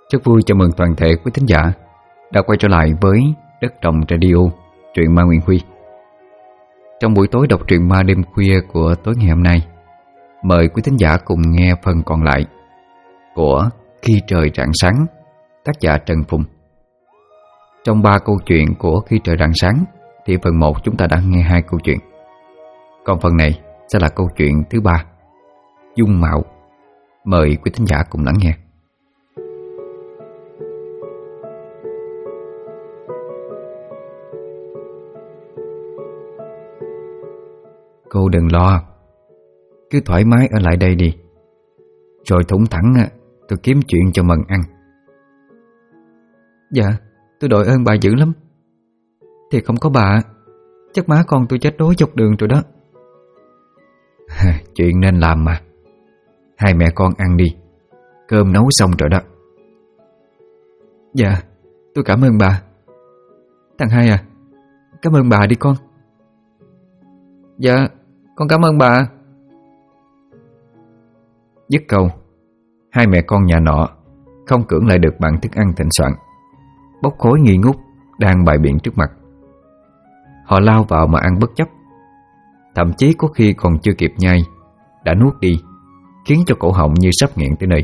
Rất vui chào mừng toàn thể quý thính giả đã quay trở lại với Đất Trồng Radio, truyện ma Nguyễn Huy. Trong buổi tối đọc truyện ma đêm khuya của tối ngày hôm nay, mời quý thính giả cùng nghe phần còn lại của Khi Trời Rạng Sáng, tác giả Trần Phùng. Trong 3 câu chuyện của Khi Trời Rạng Sáng thì phần 1 chúng ta đã nghe 2 câu chuyện. Còn phần này sẽ là câu chuyện thứ 3, Dung Mạo. Mời quý thính giả cùng lắng nghe. Cô đừng lo, cứ thoải mái ở lại đây đi. Rồi thủng thẳng tôi kiếm chuyện cho Mận ăn. Dạ, tôi đội ơn bà dữ lắm. Thì không có bà, chắc má con tôi chết đói dọc đường rồi đó. Chuyện nên làm mà. Hai mẹ con ăn đi, cơm nấu xong rồi đó. Dạ, tôi cảm ơn bà. Thằng Hai à, cảm ơn bà đi con. Dạ, con cảm ơn bà. Dứt câu, hai mẹ con nhà nọ không cưỡng lại được bàn thức ăn thịnh soạn, bốc khói nghi ngút đang bày biện trước mặt. Họ lao vào mà ăn bất chấp, thậm chí có khi còn chưa kịp nhai đã nuốt đi, khiến cho cổ họng như sắp nghẹn tới nơi.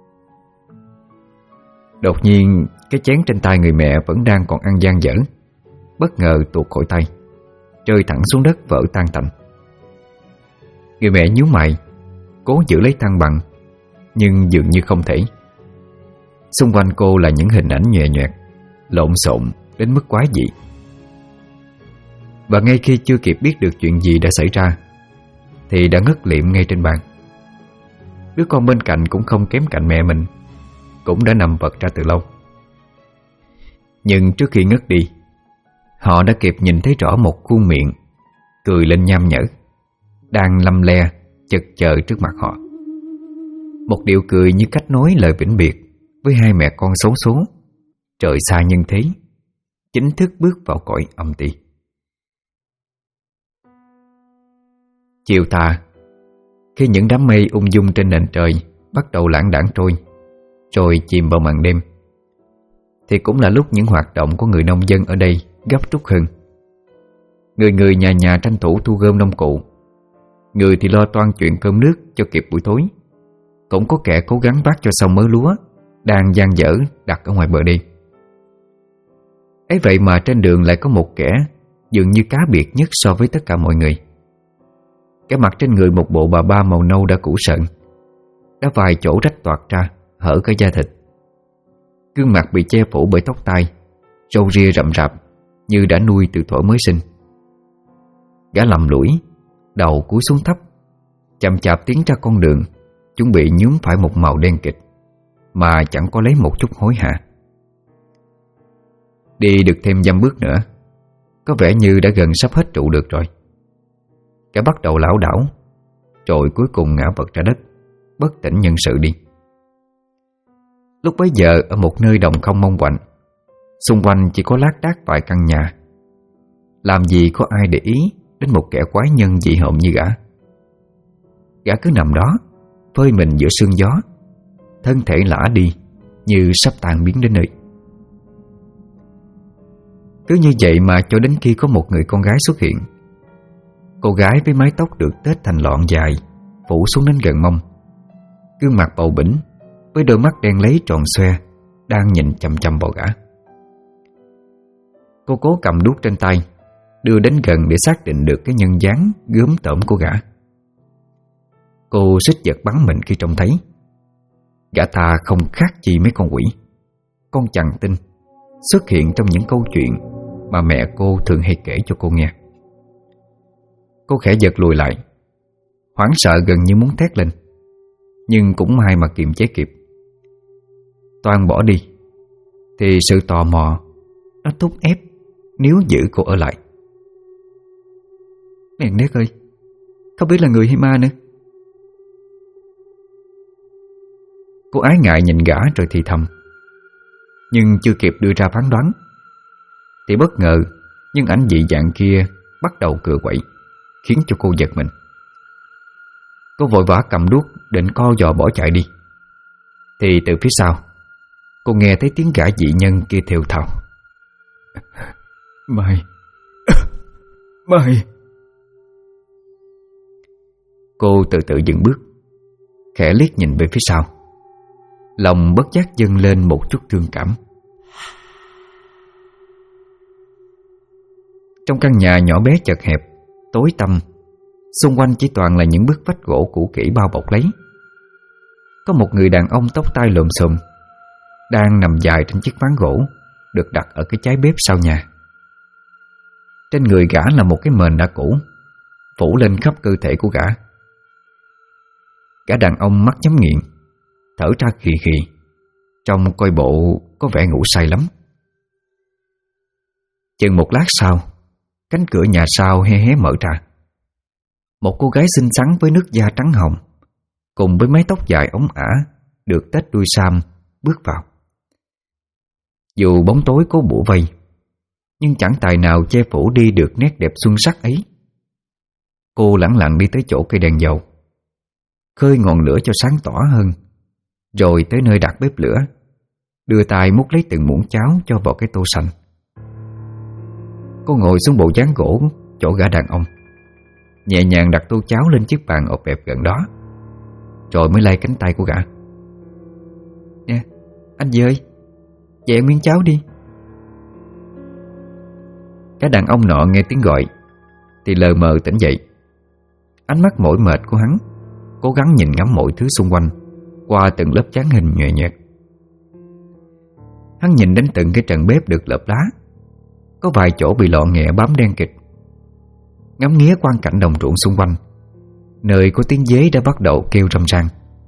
Đột nhiên, cái chén trên tay người mẹ vẫn đang còn ăn dang dở bất ngờ tuột khỏi tay, rơi thẳng xuống đất vỡ tan tành. Người mẹ nhíu mày, cố giữ lấy thăng bằng, nhưng dường như không thể. Xung quanh cô là những hình ảnh nhòe nhoẹt, lộn xộn đến mức quái dị. Và ngay khi chưa kịp biết được chuyện gì đã xảy ra thì đã ngất liệm ngay trên bàn. Đứa con bên cạnh cũng không kém cạnh mẹ mình, cũng đã nằm vật ra từ lâu. Nhưng trước khi ngất đi, họ đã kịp nhìn thấy rõ một khuôn miệng cười lên nham nhở, đang lăm le chực chờ trước mặt họ. Một điệu cười như cách nói lời vĩnh biệt với hai mẹ con xấu số, trời xa nhân thế, chính thức bước vào cõi âm ti. Chiều tà, khi những đám mây ung dung trên nền trời bắt đầu lãng đãng trôi, rồi chìm vào màn đêm, thì cũng là lúc những hoạt động của người nông dân ở đây gấp rút hơn. Người nhà nhà tranh thủ thu gom nông cụ, người thì lo toan chuyện cơm nước cho kịp buổi tối. Cũng có kẻ cố gắng vác cho xong mớ lúa đang dang dở đặt ở ngoài bờ đi. Ấy vậy mà trên đường lại có một kẻ dường như cá biệt nhất so với tất cả mọi người. Kẻ mặc trên người một bộ bà ba màu nâu đã cũ sợn, đã vài chỗ rách toạc ra, hở cả da thịt. Gương mặt bị che phủ bởi tóc tai, râu ria rậm rạp như đã nuôi từ thuở mới sinh. Gã lầm lũi, đầu cúi xuống thấp, chậm chạp tiến ra con đường, chuẩn bị nhuốm phải một màu đen kịt mà chẳng có lấy một chút hối hả. Đi được thêm dăm bước nữa, có vẻ như đã gần sắp hết trụ được rồi. Gã bắt đầu lảo đảo, rồi cuối cùng ngã vật ra đất, bất tỉnh nhân sự đi. Lúc bấy giờ ở một nơi đồng không mông quạnh, xung quanh chỉ có lác đác vài căn nhà. Làm gì có ai để ý đến một kẻ quái nhân dị hợm như gã. Gã cứ nằm đó, phơi mình giữa sương gió, thân thể lả đi như sắp tan biến đến nơi. Cứ như vậy mà cho đến khi có một người con gái xuất hiện. Cô gái với mái tóc được tết thành lọn dài, phủ xuống đến gần mông, gương mặt bầu bĩnh với đôi mắt đen lấy tròn xoe, đang nhìn chằm chằm vào gã. Cô cố cầm đuốc trên tay, đưa đến gần để xác định được cái nhân dáng gớm tởm của gã. Cô suýt giật bắn mình khi trông thấy gã ta không khác gì mấy con quỷ, con chằn tinh xuất hiện trong những câu chuyện mà mẹ cô thường hay kể cho cô nghe. Cô khẽ giật lùi lại, hoảng sợ gần như muốn thét lên, nhưng cũng may mà kiềm chế kịp. Toan bỏ đi thì sự tò mò nó thúc ép níu giữ cô ở lại. Đèn nét ơi, không biết là người hay ma nữa. Cô ái ngại nhìn gã rồi thì thầm, nhưng chưa kịp đưa ra phán đoán thì bất ngờ những ảnh dị dạng kia bắt đầu cựa quậy, khiến cho cô giật mình. Cô vội vã cầm đuốc định co giò bỏ chạy đi, thì từ phía sau Cô nghe thấy tiếng gã dị nhân kia thều thào: Mày Mày. Cô từ từ dừng bước, khẽ liếc nhìn về phía sau. Lòng bất giác dâng lên một chút thương cảm. Trong căn nhà nhỏ bé chật hẹp, tối tăm, xung quanh chỉ toàn là những bức vách gỗ cũ kỹ bao bọc lấy. Có một người đàn ông tóc tai lồm xồm đang nằm dài trên chiếc ván gỗ được đặt ở cái trái bếp sau nhà. Trên người gã là một cái mền đã cũ phủ lên khắp cơ thể của gã. Gã đàn ông mắt nhắm nghiền, thở ra khì khì, trông coi bộ có vẻ ngủ say lắm. Chừng một lát sau, cánh cửa nhà sau hé hé mở ra. Một cô gái xinh xắn với nước da trắng hồng, cùng với mái tóc dài óng ả, được tết đuôi sam, bước vào. Dù bóng tối cố bủa vây, nhưng chẳng tài nào che phủ đi được nét đẹp xuân sắc ấy. Cô lẳng lặng đi tới chỗ cây đèn dầu, khơi ngọn lửa cho sáng tỏ hơn, rồi tới nơi đặt bếp lửa, đưa tay múc lấy từng muỗng cháo cho vào cái tô sành. Cô ngồi xuống bộ dáng gỗ chỗ gã đàn ông, nhẹ nhàng đặt tô cháo lên chiếc bàn ọp ẹp gần đó, rồi mới lay cánh tay của gã. Nè, anh gì ơi, dậy ăn miếng cháo đi. Cái đàn ông nọ nghe tiếng gọi thì lờ mờ tỉnh dậy. Ánh mắt mỏi mệt của hắn cố gắng nhìn ngắm mọi thứ xung quanh qua từng lớp dáng hình nhòe nhòe. Hắn nhìn đến từng cái trần bếp được lợp lá, có vài chỗ bị lọ nghẹ bám đen kịt. Ngắm nghía quang cảnh đồng ruộng xung quanh, nơi có tiếng dế đã bắt đầu kêu râm ran.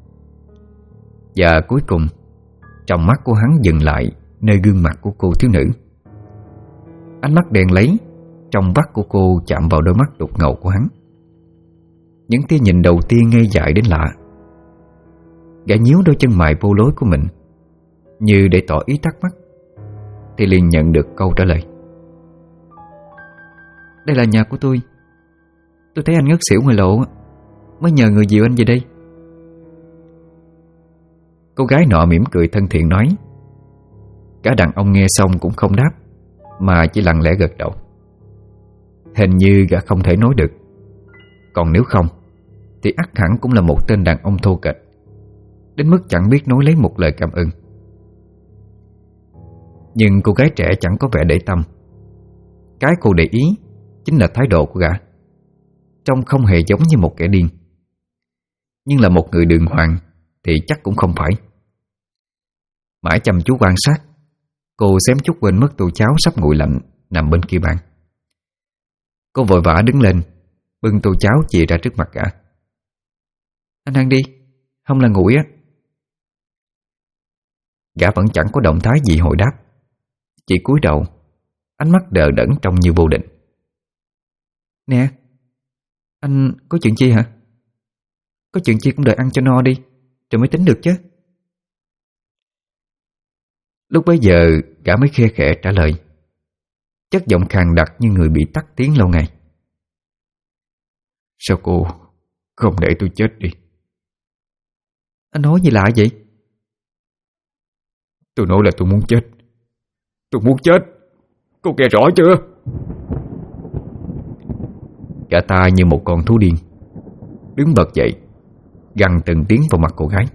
Và cuối cùng, trong mắt của hắn dừng lại nơi gương mặt của cô thiếu nữ. Ánh mắt đen lấy trong vắt của cô chạm vào đôi mắt đục ngầu của hắn. Những tia nhìn đầu tiên ngây dại đến lạ. Gã nhíu đôi chân mày vô lối của mình, như để tỏ ý thắc mắc, thì liền nhận được câu trả lời. Đây là nhà của tôi. Tôi thấy anh ngất xỉu ngoài lộ, mới nhờ người dìu anh về đây. Cô gái nọ mỉm cười thân thiện nói. Cả đàn ông nghe xong cũng không đáp, mà chỉ lặng lẽ gật đầu. Hình như gã không thể nói được. Còn nếu không thì ắt hẳn cũng là một tên đàn ông thô kệch, đến mức chẳng biết nói lấy một lời cảm ơn. Nhưng cô gái trẻ chẳng có vẻ để tâm. Cái cô để ý chính là thái độ của gã, trông không hề giống như một kẻ điên. Nhưng là một người đường hoàng thì chắc cũng không phải. Mãi chăm chú quan sát, cô xém chút quên mất tô cháo sắp nguội lạnh nằm bên kia bàn. Cô vội vã đứng lên, bưng tô cháo chìa ra trước mặt gã. Anh ăn đi, không là nguội á. Gã vẫn chẳng có động thái gì hồi đáp, chỉ cúi đầu, ánh mắt đờ đẫn trông như vô định. Nè, anh có chuyện chi hả? Có chuyện chi cũng đợi ăn cho no đi, rồi mới tính được chứ. Lúc bấy giờ gã mới khe khẽ trả lời, chất giọng khàn đặc như người bị tắc tiếng lâu ngày. Sao cô không để tôi chết đi? Anh nói gì lạ vậy? Tôi nói là tôi muốn chết. Tôi muốn chết. Cô nghe rõ chưa? Gã ta như một con thú điên, đứng bật dậy, gằn từng tiếng vào mặt cô gái.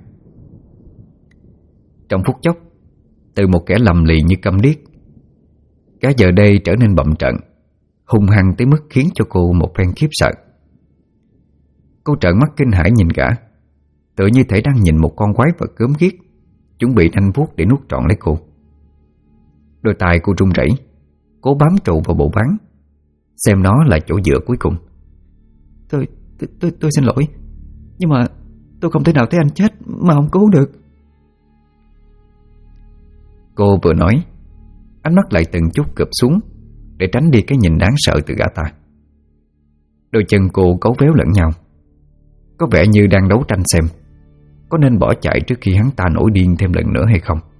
Trong phút chốc, từ một kẻ lầm lì như câm điếc, gã giờ đây trở nên bậm trợn, hung hăng tới mức khiến cho cô một phen khiếp sợ. Cô trợn mắt kinh hãi nhìn gã, tựa như thể đang nhìn một con quái vật gớm ghiếc, chuẩn bị nanh vuốt để nuốt trọn lấy cô. Đôi tay cô run rẩy, cố bám trụ vào bộ ván, xem nó là chỗ dựa cuối cùng. Tôi xin lỗi, nhưng mà tôi không thể nào thấy anh chết mà không cứu được. Cô vừa nói, ánh mắt lại từng chút cụp xuống để tránh đi cái nhìn đáng sợ từ gã ta. Đôi chân cô cấu véo lẫn nhau, có vẻ như đang đấu tranh xem có nên bỏ chạy trước khi hắn ta nổi điên thêm lần nữa hay không.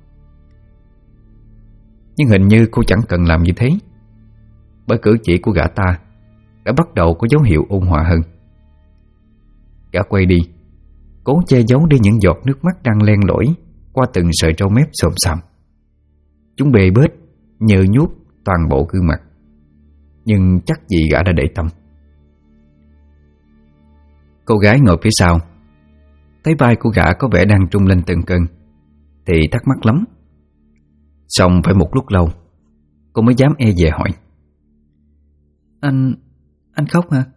Nhưng hình như cô chẳng cần làm như thế, bởi cử chỉ của gã ta đã bắt đầu có dấu hiệu ôn hòa hơn. Gã quay đi, cố che giấu đi những giọt nước mắt đang len lỏi qua từng sợi râu mép xồm xoàm. Chúng bê bết, nhơ nhuốc toàn bộ gương mặt, nhưng chắc gì gã đã để tâm. Cô gái ngồi phía sau thấy vai của gã có vẻ đang trung lên từng cơn thì thắc mắc lắm. Xong phải một lúc lâu cô mới dám e dè hỏi: Anh khóc hả?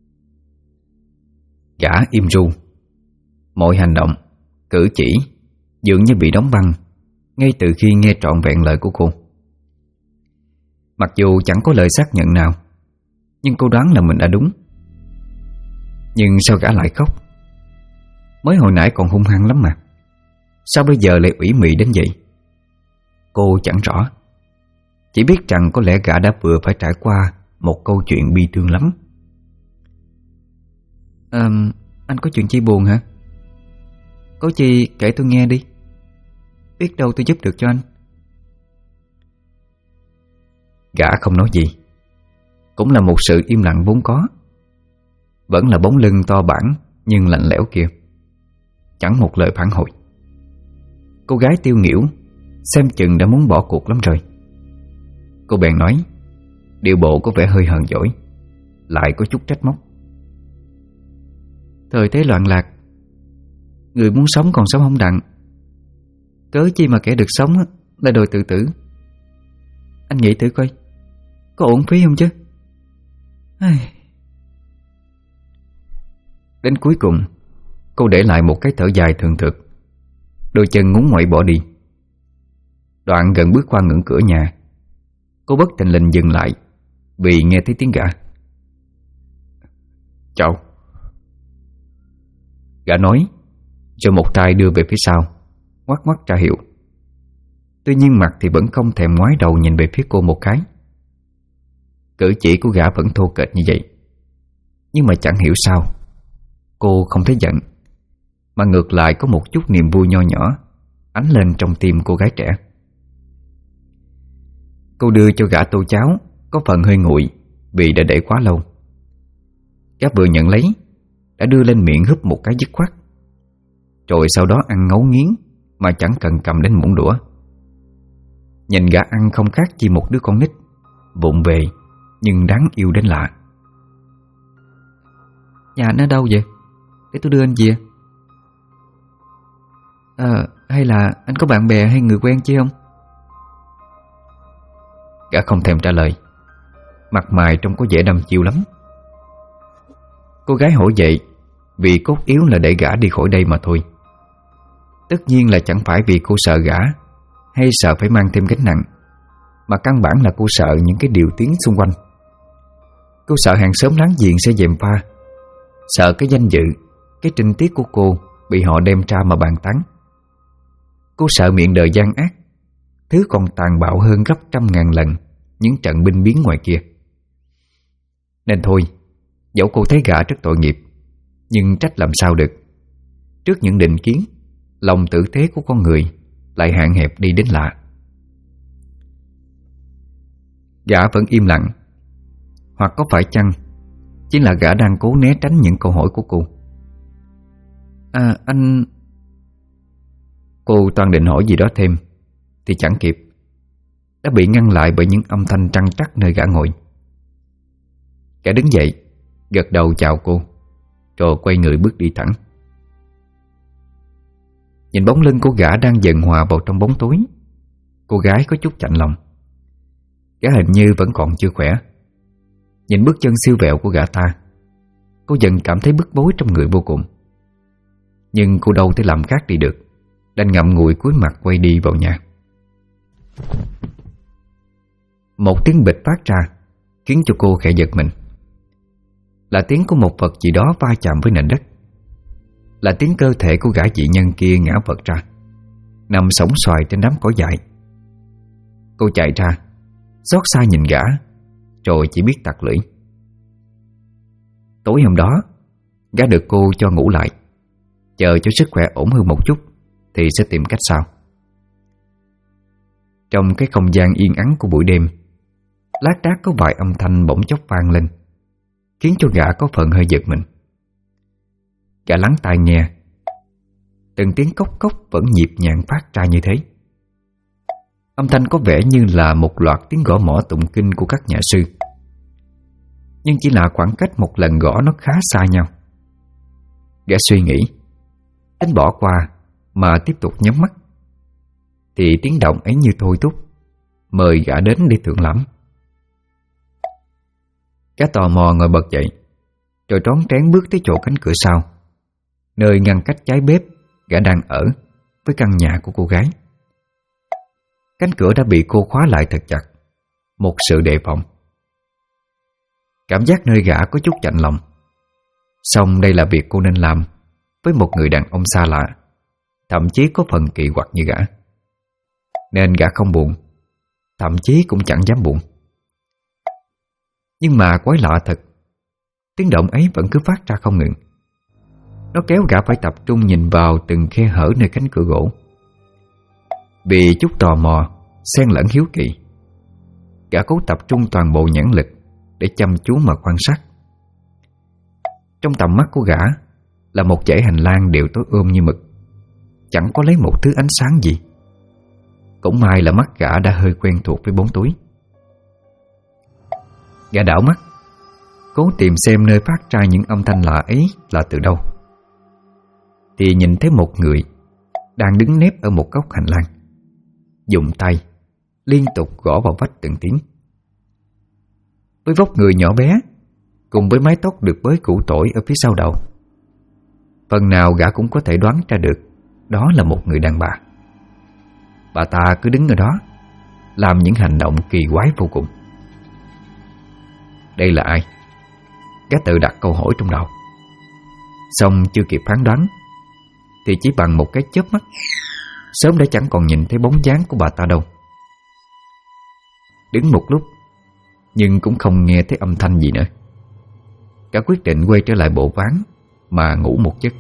Gã im ru. Mọi hành động, cử chỉ dường như bị đóng băng ngay từ khi nghe trọn vẹn lời của cô. Mặc dù chẳng có lời xác nhận nào, nhưng cô đoán là mình đã đúng. Nhưng sao gã lại khóc? Mới hồi nãy còn hung hăng lắm mà, sao bây giờ lại ủy mị đến vậy? Cô chẳng rõ, chỉ biết rằng có lẽ gã đã vừa phải trải qua một câu chuyện bi thương lắm. Anh có chuyện chi buồn hả? Có chi kể tôi nghe đi, biết đâu tôi giúp được cho anh. Gã không nói gì, cũng là một sự im lặng vốn có. Vẫn là bóng lưng to bản nhưng lạnh lẽo kia, chẳng một lời phản hồi. Cô gái tiêu nghỉu xem chừng đã muốn bỏ cuộc lắm rồi. Cô bèn nói, điệu bộ có vẻ hơi hờn dỗi, lại có chút trách móc: Thời thế loạn lạc, người muốn sống còn sống không đặng, cớ chi mà kẻ được sống lại đòi tự tử. Anh nghĩ thử coi, có ổn phí không chứ? Đến cuối cùng, cô để lại một cái thở dài thường thực, đôi chân ngúng ngoẩy bỏ đi. Đoạn gần bước qua ngưỡng cửa nhà, cô bất thình lình dừng lại vì nghe thấy tiếng gã. Chào. Gã nói, rồi một tay đưa về phía sau, ngoắc ngoắc ra hiệu. Tuy nhiên mặt thì vẫn không thèm ngoái đầu nhìn về phía cô một cái. Cử chỉ của gã vẫn thô kệch như vậy, nhưng mà chẳng hiểu sao cô không thấy giận, mà ngược lại có một chút niềm vui nho nhỏ ánh lên trong tim cô gái trẻ. Cô đưa cho gã tô cháo có phần hơi nguội vì đã để quá lâu. Gã vừa nhận lấy đã đưa lên miệng húp một cái dứt khoát, rồi sau đó ăn ngấu nghiến mà chẳng cần cầm đến muỗng đũa. Nhìn gã ăn không khác chi một đứa con nít, vụng về nhưng đáng yêu đến lạ. Nhà anh ở đâu vậy? Để tôi đưa anh về. Hay là anh có bạn bè hay người quen chi không? Gã không thèm trả lời, mặt mày trông có vẻ đăm chiêu lắm. Cô gái hỏi vậy vì cốt yếu là để gã đi khỏi đây mà thôi. Tất nhiên là chẳng phải vì cô sợ gã hay sợ phải mang thêm gánh nặng, mà căn bản là cô sợ những cái điều tiếng xung quanh. Cô sợ hàng xóm láng giềng sẽ gièm pha, sợ cái danh dự, cái trinh tiết của cô bị họ đem ra mà bàn tán. Cô sợ miệng đời gian ác, thứ còn tàn bạo hơn gấp 100.000 lần những trận binh biến ngoài kia. Nên thôi, dẫu cô thấy gã rất tội nghiệp, nhưng trách làm sao được. Trước những định kiến, lòng tử tế của con người lại hạn hẹp đi đến lạ. Gã vẫn im lặng, hoặc có phải chăng chỉ là gã đang cố né tránh những câu hỏi của cô. Anh... Cô toàn định hỏi gì đó thêm thì chẳng kịp, đã bị ngăn lại bởi những âm thanh trăng trắc nơi gã ngồi. Gã đứng dậy, gật đầu chào cô, rồi quay người bước đi thẳng. Nhìn bóng lưng của gã đang dần hòa vào trong bóng tối, cô gái có chút chạnh lòng. Gã hình như vẫn còn chưa khỏe. Nhìn bước chân siêu vẹo của gã ta, cô dần cảm thấy bức bối trong người vô cùng. Nhưng cô đâu thể làm khác đi được, đành ngậm ngùi cúi mặt quay đi vào nhà. Một tiếng bịch phát ra khiến cho cô khẽ giật mình. Là tiếng của một vật gì đó va chạm với nền đất, là tiếng cơ thể của gã dị nhân kia ngã vật ra, nằm sõng soài trên đám cỏ dại. Cô chạy ra, xót xa nhìn gã, rồi chỉ biết tặc lưỡi. Tối hôm đó, gã được cô cho ngủ lại, chờ cho sức khỏe ổn hơn một chút thì sẽ tìm cách sau. Trong cái không gian yên ắng của buổi đêm, lác đác có vài âm thanh bỗng chốc vang lên, khiến cho gã có phần hơi giật mình. Gã lắng tai nghe, từng tiếng cốc cốc vẫn nhịp nhàng phát ra như thế. Âm thanh có vẻ như là một loạt tiếng gõ mõ tụng kinh của các nhà sư, nhưng chỉ là khoảng cách một lần gõ nó khá xa nhau. Gã suy nghĩ, tính bỏ qua mà tiếp tục nhắm mắt, thì tiếng động ấy như thôi thúc, mời gã đến để thưởng lãm. Gã tò mò ngồi bật dậy, rồi rón rén bước tới chỗ cánh cửa sau, nơi ngăn cách trái bếp gã đang ở với căn nhà của cô gái. Cánh cửa đã bị cô khóa lại thật chặt, một sự đề phòng. Cảm giác nơi gã có chút chạnh lòng, song đây là việc cô nên làm với một người đàn ông xa lạ, thậm chí có phần kỳ quặc như gã, nên gã không buồn, thậm chí cũng chẳng dám buồn. Nhưng mà quái lạ thật, tiếng động ấy vẫn cứ phát ra không ngừng. Nó kéo gã phải tập trung nhìn vào từng khe hở nơi cánh cửa gỗ. Vì chút tò mò xen lẫn hiếu kỳ, gã cố tập trung toàn bộ nhãn lực để chăm chú mà quan sát. Trong tầm mắt của gã là một dãy hành lang đều tối như mực, chẳng có lấy một thứ ánh sáng gì. Cũng may là mắt gã đã hơi quen thuộc với bóng tối. Gã đảo mắt, cố tìm xem nơi phát ra những âm thanh lạ ấy là từ đâu, thì nhìn thấy một người đang đứng nép ở một góc hành lang, dùng tay liên tục gõ vào vách từng tiếng. Với vóc người nhỏ bé, cùng với mái tóc được bới củ tỏi ở phía sau đầu, phần nào gã cũng có thể đoán ra được đó là một người đàn bà. Bà ta cứ đứng ở đó, làm những hành động kỳ quái vô cùng. Đây là ai? Gã tự đặt câu hỏi trong đầu. Xong chưa kịp phán đoán, thì chỉ bằng một cái chớp mắt, sớm đã chẳng còn nhìn thấy bóng dáng của bà ta đâu. Đứng một lúc, nhưng cũng không nghe thấy âm thanh gì nữa. Gã quyết định quay trở lại bộ ván mà ngủ một giấc.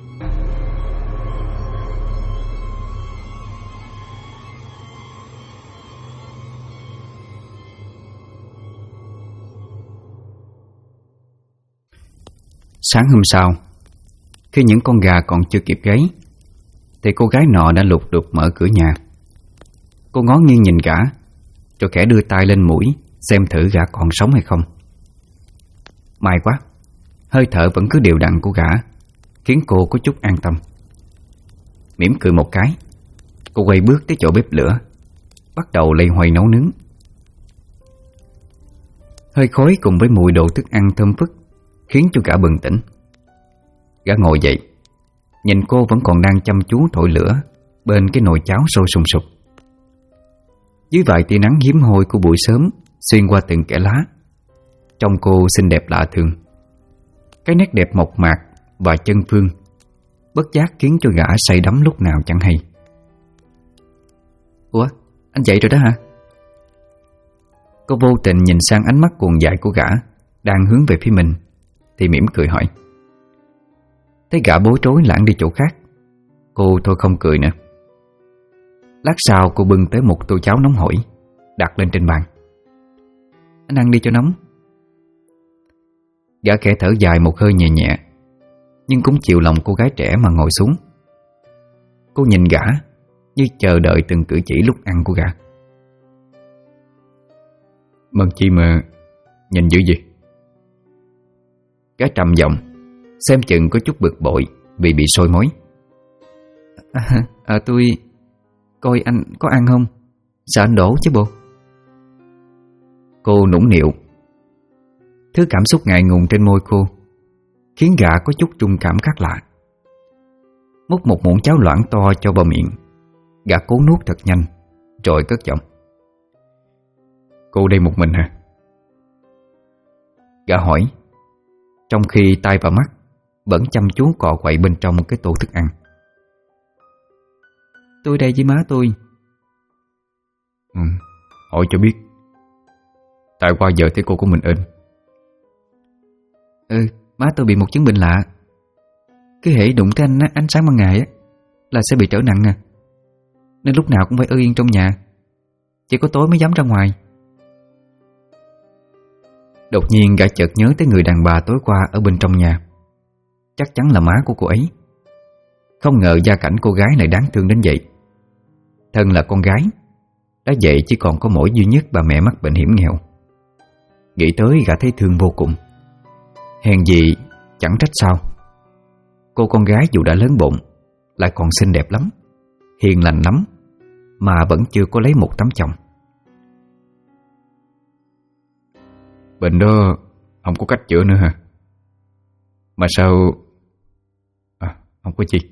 Sáng hôm sau, khi những con gà còn chưa kịp gáy, thì cô gái nọ đã lục đục mở cửa nhà. Cô ngó nghiêng nhìn gã, rồi khẽ đưa tay lên mũi xem thử gã còn sống hay không. May quá, hơi thở vẫn cứ đều đặn của gã, khiến cô có chút an tâm. Mỉm cười một cái, cô quay bước tới chỗ bếp lửa, bắt đầu loay hoay nấu nướng. Hơi khói cùng với mùi đồ thức ăn thơm phức khiến cho gã bừng tỉnh. Gã ngồi dậy, nhìn cô vẫn còn đang chăm chú thổi lửa bên cái nồi cháo sôi sùng sục. Dưới vài tia nắng hiếm hoi của buổi sớm xuyên qua từng kẽ lá, trông cô xinh đẹp lạ thường. Cái nét đẹp mộc mạc và chân phương bất giác khiến cho gã say đắm lúc nào chẳng hay. Ủa, anh dậy rồi đó hả? Cô vô tình nhìn sang ánh mắt cuồng dại của gã đang hướng về phía mình, thì mỉm cười hỏi. Thấy gã bối rối lảng đi chỗ khác, cô thôi không cười nữa. Lát sau cô bưng tới một tô cháo nóng hổi, đặt lên trên bàn. Anh ăn đi cho nóng. Gã khẽ thở dài một hơi nhẹ nhẹ, nhưng cũng chịu lòng cô gái trẻ mà ngồi xuống. Cô nhìn gã như chờ đợi từng cử chỉ lúc ăn của gã. Mần chi mà nhìn dữ gì? Gã trầm giọng, xem chừng có chút bực bội vì bị soi mói. Tôi coi anh có ăn không? Sợ anh đổ chứ bộ. Cô nũng nịu. Thứ cảm xúc ngại ngùng trên môi cô khiến gã có chút trung cảm khác lạ. Múc một muỗng cháo loãng to cho vào miệng, gã cố nuốt thật nhanh, rồi cất giọng. Cô đây một mình hả? Gã hỏi, trong khi tay và mắt vẫn chăm chú cọ quậy bên trong cái tô thức ăn. Tôi đây với má tôi. Hỏi cho biết. Tại qua giờ thấy cô của mình ên. Má tôi bị một chứng bệnh lạ. Cứ hễ đụng tới ánh sáng ban ngày á là sẽ bị trở nặng à. Nên lúc nào cũng phải ở yên trong nhà, chỉ có tối mới dám ra ngoài. Đột nhiên gã chợt nhớ tới người đàn bà tối qua ở bên trong nhà. Chắc chắn là má của cô ấy. Không ngờ gia cảnh cô gái này đáng thương đến vậy. Thân là con gái, đã vậy chỉ còn có mỗi duy nhất bà mẹ mắc bệnh hiểm nghèo. Nghĩ tới gã thấy thương vô cùng. Hèn gì chẳng trách sao. Cô con gái dù đã lớn bụng, lại còn xinh đẹp lắm, hiền lành lắm, mà vẫn chưa có lấy một tấm chồng. Bệnh đó không có cách chữa nữa hả? Mà sao... không có chi.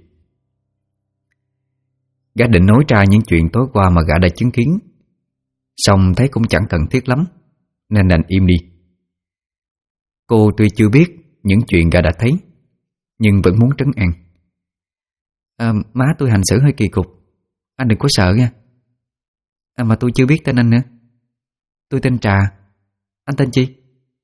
Gã định nói ra những chuyện tối qua mà gã đã chứng kiến, xong thấy cũng chẳng cần thiết lắm, nên đành im đi. Cô tuy chưa biết những chuyện gã đã thấy, nhưng vẫn muốn trấn an. Má tôi hành xử hơi kỳ cục, anh đừng có sợ nha. Mà tôi chưa biết tên anh nữa. Tôi tên Trà. Anh tên chi?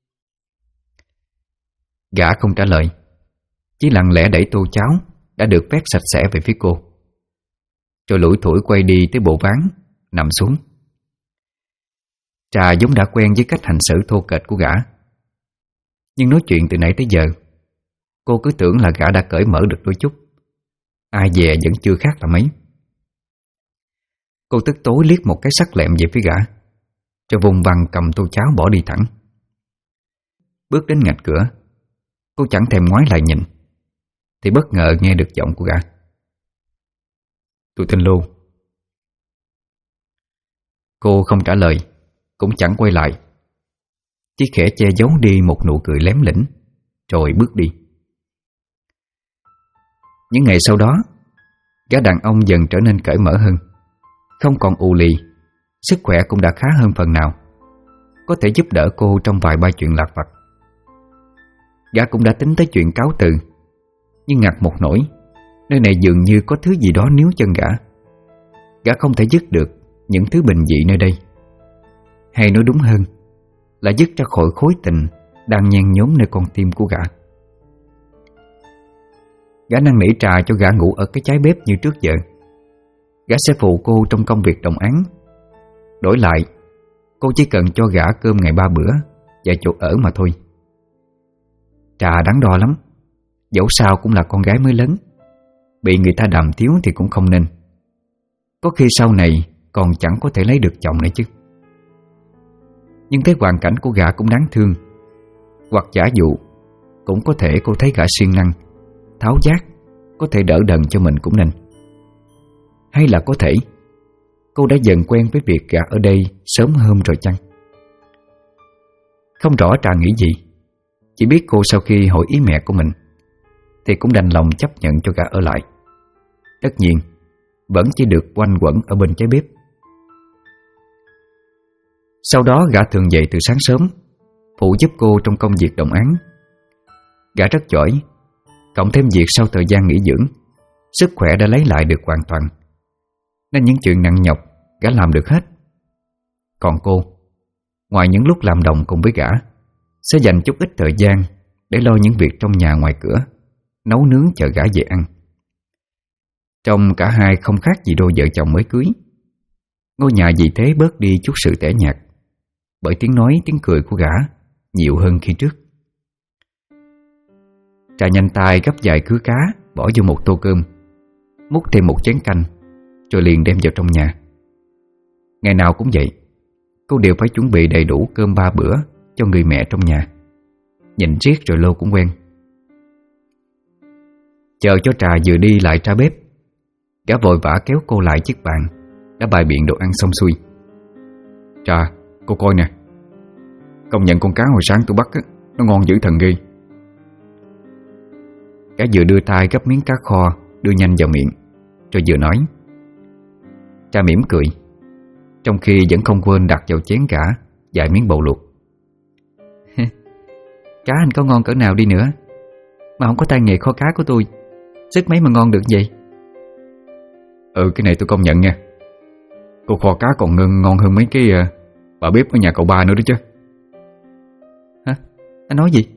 Gã không trả lời, chỉ lặng lẽ đẩy tô cháo đã được vét sạch sẽ về phía cô, rồi lủi thủi quay đi tới bộ ván, nằm xuống. Trà giống đã quen với cách hành xử thô kệch của gã, nhưng nói chuyện từ nãy tới giờ, cô cứ tưởng là gã đã cởi mở được đôi chút. Ai dè vẫn chưa khác là mấy. Cô tức tối liếc một cái sắc lẹm về phía gã, rồi vùng vằng cầm tô cháo bỏ đi thẳng. Bước đến ngạch cửa, cô chẳng thèm ngoái lại nhìn, thì bất ngờ nghe được giọng của gã. Tôi tên Lô. Cô không trả lời, cũng chẳng quay lại, chỉ khẽ che giấu đi một nụ cười lém lĩnh, rồi bước đi. Những ngày sau đó, gã đàn ông dần trở nên cởi mở hơn, không còn ù lì, sức khỏe cũng đã khá hơn phần nào, có thể giúp đỡ cô trong vài ba chuyện lặt vặt. Gã cũng đã tính tới chuyện cáo từ, nhưng ngặt một nỗi, nơi này dường như có thứ gì đó níu chân gã. Gã không thể dứt được những thứ bình dị nơi đây, hay nói đúng hơn là dứt ra khỏi khối tình đang nhen nhóm nơi con tim của gã. Gã năn nỉ Trà cho gã ngủ ở cái trái bếp như trước giờ. Gã sẽ phụ cô trong công việc đồng áng. Đổi lại, cô chỉ cần cho gã cơm ngày 3 bữa và chỗ ở mà thôi. Trà đắn đo lắm, dẫu sao cũng là con gái mới lớn, bị người ta đàm tiếu thì cũng không nên. Có khi sau này còn chẳng có thể lấy được chồng nữa chứ. Nhưng cái hoàn cảnh của gã cũng đáng thương. Hoặc giả dụ, cũng có thể cô thấy gã siêng năng, tháo vát, có thể đỡ đần cho mình cũng nên. Hay là có thể cô đã dần quen với việc gã ở đây sớm hơn rồi chăng? Không rõ Trà nghĩ gì, chỉ biết cô sau khi hỏi ý mẹ của mình thì cũng đành lòng chấp nhận cho gã ở lại. Tất nhiên vẫn chỉ được quanh quẩn ở bên trái bếp. Sau đó gã thường dậy từ sáng sớm, phụ giúp cô trong công việc đồng áng. Gã rất giỏi, cộng thêm việc sau thời gian nghỉ dưỡng, sức khỏe đã lấy lại được hoàn toàn, nên những chuyện nặng nhọc gã làm được hết. Còn cô, ngoài những lúc làm đồng cùng với gã, sẽ dành chút ít thời gian để lo những việc trong nhà ngoài cửa, nấu nướng chờ gã về ăn. Trong cả hai không khác gì đôi vợ chồng mới cưới. Ngôi nhà vì thế bớt đi chút sự tẻ nhạt, bởi tiếng nói tiếng cười của gã nhiều hơn khi trước. Trà nhanh tay gấp vài khứa cá, bỏ vô một tô cơm, múc thêm một chén canh, rồi liền đem vào trong nhà. Ngày nào cũng vậy, cô đều phải chuẩn bị đầy đủ cơm 3 bữa cho người mẹ trong nhà. Nhìn riết rồi Lô cũng quen. Chờ cho Trà vừa đi lại ra bếp, gã vội vã kéo cô lại chiếc bàn đã bày biện đồ ăn xong xuôi. Trà, cô coi nè, công nhận con cá hồi sáng tôi bắt á, nó ngon dữ thần ghê. Gã vừa đưa tay gấp miếng cá kho đưa nhanh vào miệng, rồi vừa nói. Trà mỉm cười, trong khi vẫn không quên đặt vào chén gã vài miếng bầu luộc. Cá anh có ngon cỡ nào đi nữa, mà không có tay nghề kho cá của tôi, sức mấy mà ngon được vậy? Cái này tôi công nhận nha. Cô kho cá còn ngon hơn mấy cái bà bếp ở nhà cậu ba nữa đó chứ. Hả? Anh nói gì?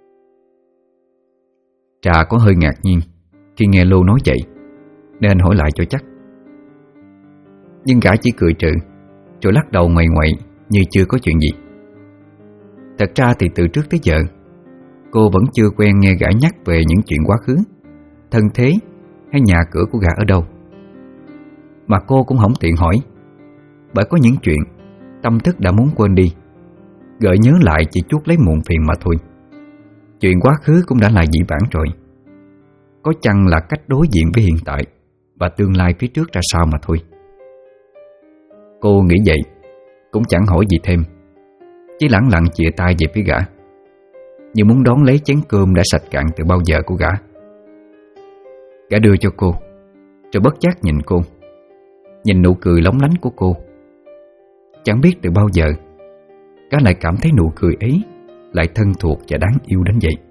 Trà có hơi ngạc nhiên khi nghe Lô nói vậy, nên hỏi lại cho chắc. Nhưng gã chỉ cười trừ, rồi lắc đầu ngoại ngoại như chưa có chuyện gì. Thật ra thì từ trước tới giờ, cô vẫn chưa quen nghe gã nhắc về những chuyện quá khứ, thân thế hay nhà cửa của gã ở đâu. Mà cô cũng không tiện hỏi, bởi có những chuyện tâm thức đã muốn quên đi, gợi nhớ lại chỉ chuốc lấy muộn phiền mà thôi. Chuyện quá khứ cũng đã là dĩ vãng rồi, có chăng là cách đối diện với hiện tại và tương lai phía trước ra sao mà thôi. Cô nghĩ vậy, cũng chẳng hỏi gì thêm, chỉ lẳng lặng chìa tay về phía gã, như muốn đón lấy chén cơm đã sạch cạn từ bao giờ của gã. Gã đưa cho cô, rồi bất giác nhìn cô, nhìn nụ cười lóng lánh của cô. Chẳng biết từ bao giờ gã lại cảm thấy nụ cười ấy lại thân thuộc và đáng yêu đến vậy.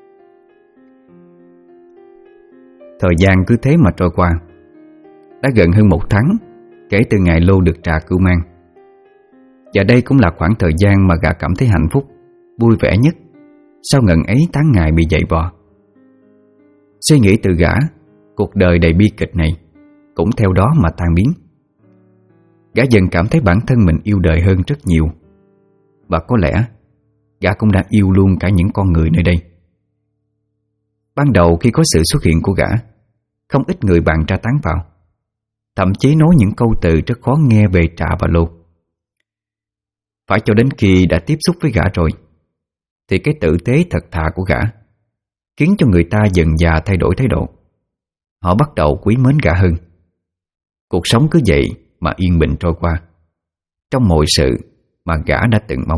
Thời gian cứ thế mà trôi qua. Đã gần hơn 1 tháng kể từ ngày Lô được Trà cưu mang. Và đây cũng là khoảng thời gian mà gã cảm thấy hạnh phúc, vui vẻ nhất sau ngần ấy tháng ngày bị dày vò. Suy nghĩ từ gã, cuộc đời đầy bi kịch này cũng theo đó mà tan biến. Gã dần cảm thấy bản thân mình yêu đời hơn rất nhiều. Và có lẽ gã cũng đã yêu luôn cả những con người nơi đây. Ban đầu khi có sự xuất hiện của gã, không ít người bàn ra tán vào, thậm chí nói những câu từ rất khó nghe về Trà và Lô. Phải cho đến khi đã tiếp xúc với gã rồi, thì cái tử tế thật thà của gã khiến cho người ta dần dà thay đổi thái độ. Họ bắt đầu quý mến gã hơn. Cuộc sống cứ vậy mà yên bình trôi qua, trong mọi sự mà gã đã từng mong.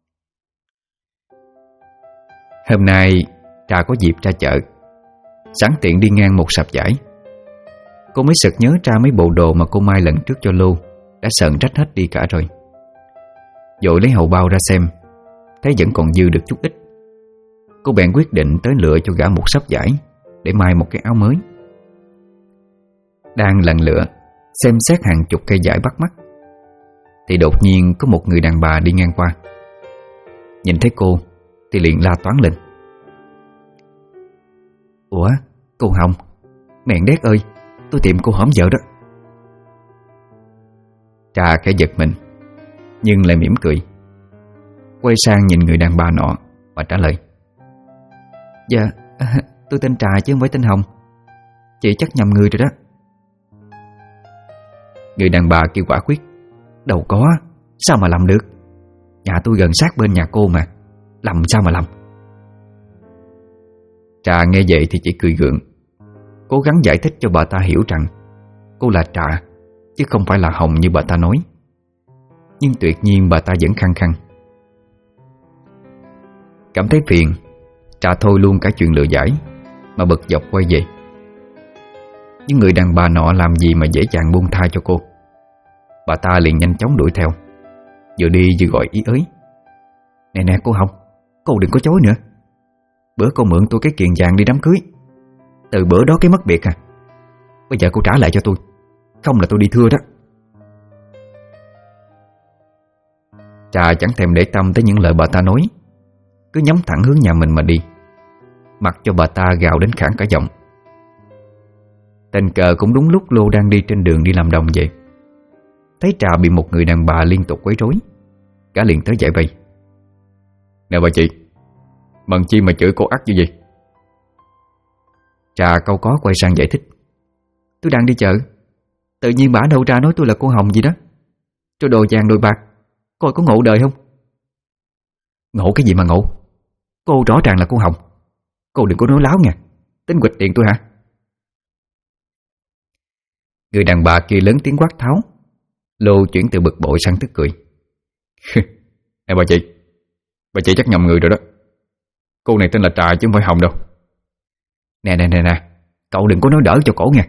Hôm nay Trà có dịp ra chợ, sẵn tiện đi ngang một sạp vải. Cô mới sực nhớ ra mấy bộ đồ mà cô may lần trước cho Lô đã sờn rách hết đi cả rồi. Vội lấy hầu bao ra xem, thấy vẫn còn dư được chút ít. Cô bèn quyết định tới lựa cho gã một sấp vải để may một cái áo mới. Đang lần lựa xem xét hàng chục cây vải bắt mắt, thì đột nhiên có một người đàn bà đi ngang qua. Nhìn thấy cô thì liền la toáng lên: "Ủa, cô Hồng, mẹn đét ơi, tôi tìm cô hổm giờ đó." Trà khẽ giật mình, nhưng lại mỉm cười, quay sang nhìn người đàn bà nọ và trả lời: "Dạ, tôi tên Trà chứ không phải tên Hồng. Chị chắc nhầm người rồi đó." Người đàn bà kêu quả quyết: "Đâu có, sao mà lầm được? Nhà tôi gần sát bên nhà cô mà, lầm sao mà lầm?" Trà nghe vậy thì chỉ cười gượng, cố gắng giải thích cho bà ta hiểu rằng cô là Trà chứ không phải là Hồng như bà ta nói. Nhưng tuyệt nhiên bà ta vẫn khăng khăng. Cảm thấy phiền, Trà thôi luôn cả chuyện lựa vải mà bực dọc quay về. Nhưng người đàn bà nọ làm gì mà dễ dàng buông tha cho cô. Bà ta liền nhanh chóng đuổi theo, vừa đi vừa gọi ý ới: "Nè nè cô Hồng, cô đừng có chối nữa. Bữa cô mượn tôi cái kiềng vàng đi đám cưới, từ bữa đó cái mất biệt à. Bây giờ cô trả lại cho tôi, không là tôi đi thưa đó." Trà chẳng thèm để tâm tới những lời bà ta nói, cứ nhắm thẳng hướng nhà mình mà đi, mặc cho bà ta gào đến khản cả giọng. Tình cờ cũng đúng lúc Lô đang đi trên đường đi làm đồng vậy. Thấy Trà bị một người đàn bà liên tục quấy rối, cả liền tới giải vây: "Nè bà chị, mần chi mà chửi cô ác như vậy?" Trà câu có quay sang giải thích: "Tôi đang đi chợ, tự nhiên bả đâu ra nói tôi là cô Hồng gì đó, cho đồ vàng đồ bạc, coi có ngộ đời không?" "Ngộ cái gì mà ngộ? Cô rõ ràng là cô Hồng. Cô đừng có nói láo nha, tính quỵt tiền tôi hả?" Người đàn bà kia lớn tiếng quát tháo. Lô chuyển từ bực bội sang tức cười: "Nè bà chị chắc nhầm người rồi đó. Cô này tên là Trà chứ không phải Hồng đâu." Nè, cậu đừng có nói đỡ cho cổ nha."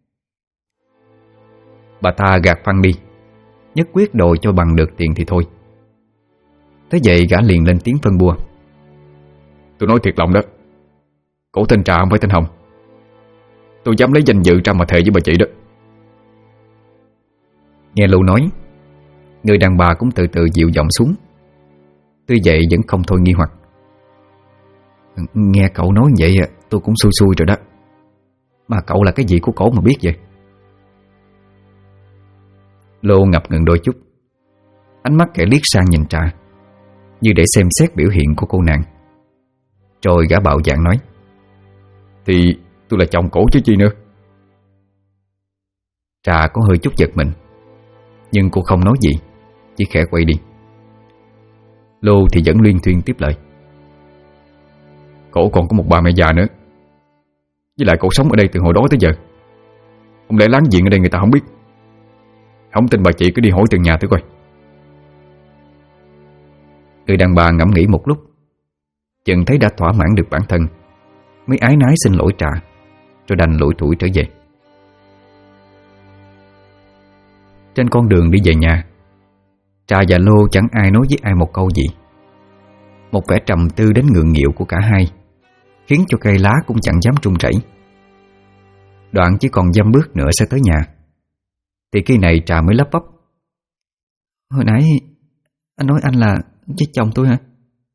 Bà ta gạt phăng đi, nhất quyết đòi cho bằng được tiền thì thôi. Thế vậy gã liền lên tiếng phân bua: "Tôi nói thiệt lòng đó, cổ tên Trà không phải tên Hồng. Tôi dám lấy danh dự ra mà thề với bà chị đó." Nghe Lô nói, người đàn bà cũng từ từ dịu giọng xuống. Tuy vậy vẫn không thôi nghi hoặc: "Nghe cậu nói vậy tôi cũng xui xui rồi đó. Mà cậu là cái gì của cổ mà biết vậy?" Lô ngập ngừng đôi chút, ánh mắt kẻ liếc sang nhìn Trà, như để xem xét biểu hiện của cô nàng. Rồi gã bạo dạn nói: "Thì tôi là chồng cổ chứ chi nữa. Trà có hơi chút giật mình, nhưng cô không nói gì, chỉ khẽ quay đi. Lô thì vẫn luyên thuyên tiếp lời. Cổ còn có một bà mẹ già nữa, với lại cậu sống ở đây từ hồi đó tới giờ. Không lẽ láng giềng ở đây người ta không biết? Không tin bà chị cứ đi hỏi từng nhà thử coi. Người đàn bà ngẫm nghĩ một lúc, chừng thấy đã thỏa mãn được bản thân, mới áy náy xin lỗi Trà, rồi đành lủi thủi trở về. Trên con đường đi về nhà, Trà và Lô chẳng ai nói với ai một câu gì. Một vẻ trầm tư đến ngượng nghịu của cả hai khiến cho cây lá cũng chẳng dám rung rẩy. Đoạn chỉ còn dăm bước nữa sẽ tới nhà, thì khi này Trà mới lắp bắp. Hồi nãy anh nói anh là với chồng tôi hả?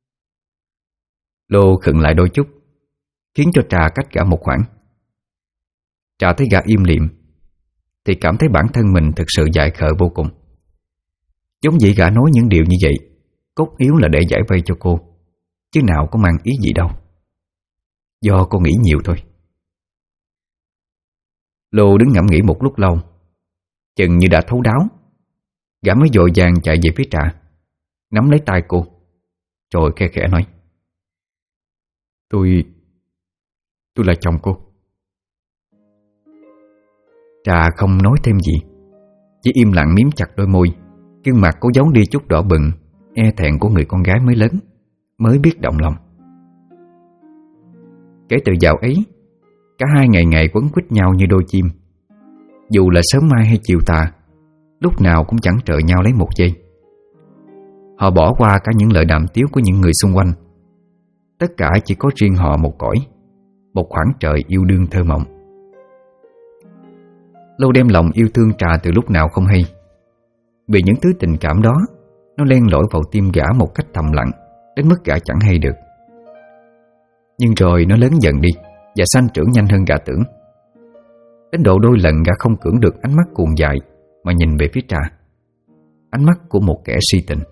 Lô khựng lại đôi chút, khiến cho Trà cách gã một khoảng. Trà thấy gã im lìm thì cảm thấy bản thân mình thực sự dại khờ vô cùng. Giống vậy gã nói những điều như vậy cốt yếu là để giải vây cho cô, chứ nào có mang ý gì đâu. Do cô nghĩ nhiều thôi. Lô đứng ngẫm nghĩ một lúc lâu, chừng như đã thấu đáo, gã mới vội vàng chạy về phía Trà, nắm lấy tay cô, rồi khe khẽ nói. Tôi là chồng cô. Trà không nói thêm gì, chỉ im lặng miếm chặt đôi môi, gương mặt có giấu đi chút đỏ bừng, e thẹn của người con gái mới lớn, mới biết động lòng. Kể từ dạo ấy, cả hai ngày ngày quấn quýt nhau như đôi chim. Dù là sớm mai hay chiều tà, lúc nào cũng chẳng trợ nhau lấy một giây. Họ bỏ qua cả những lời đàm tiếu của những người xung quanh. Tất cả chỉ có riêng họ một cõi, một khoảng trời yêu đương thơ mộng. Lâu đem lòng yêu thương Trà từ lúc nào không hay. Vì những thứ tình cảm đó, nó len lỏi vào tim gã một cách thầm lặng, đến mức gã chẳng hay được. Nhưng rồi nó lớn dần đi và sanh trưởng nhanh hơn gã tưởng. Đến độ đôi lần gã không cưỡng được ánh mắt cuồng dại mà nhìn về phía Trà. Ánh mắt của một kẻ si tình.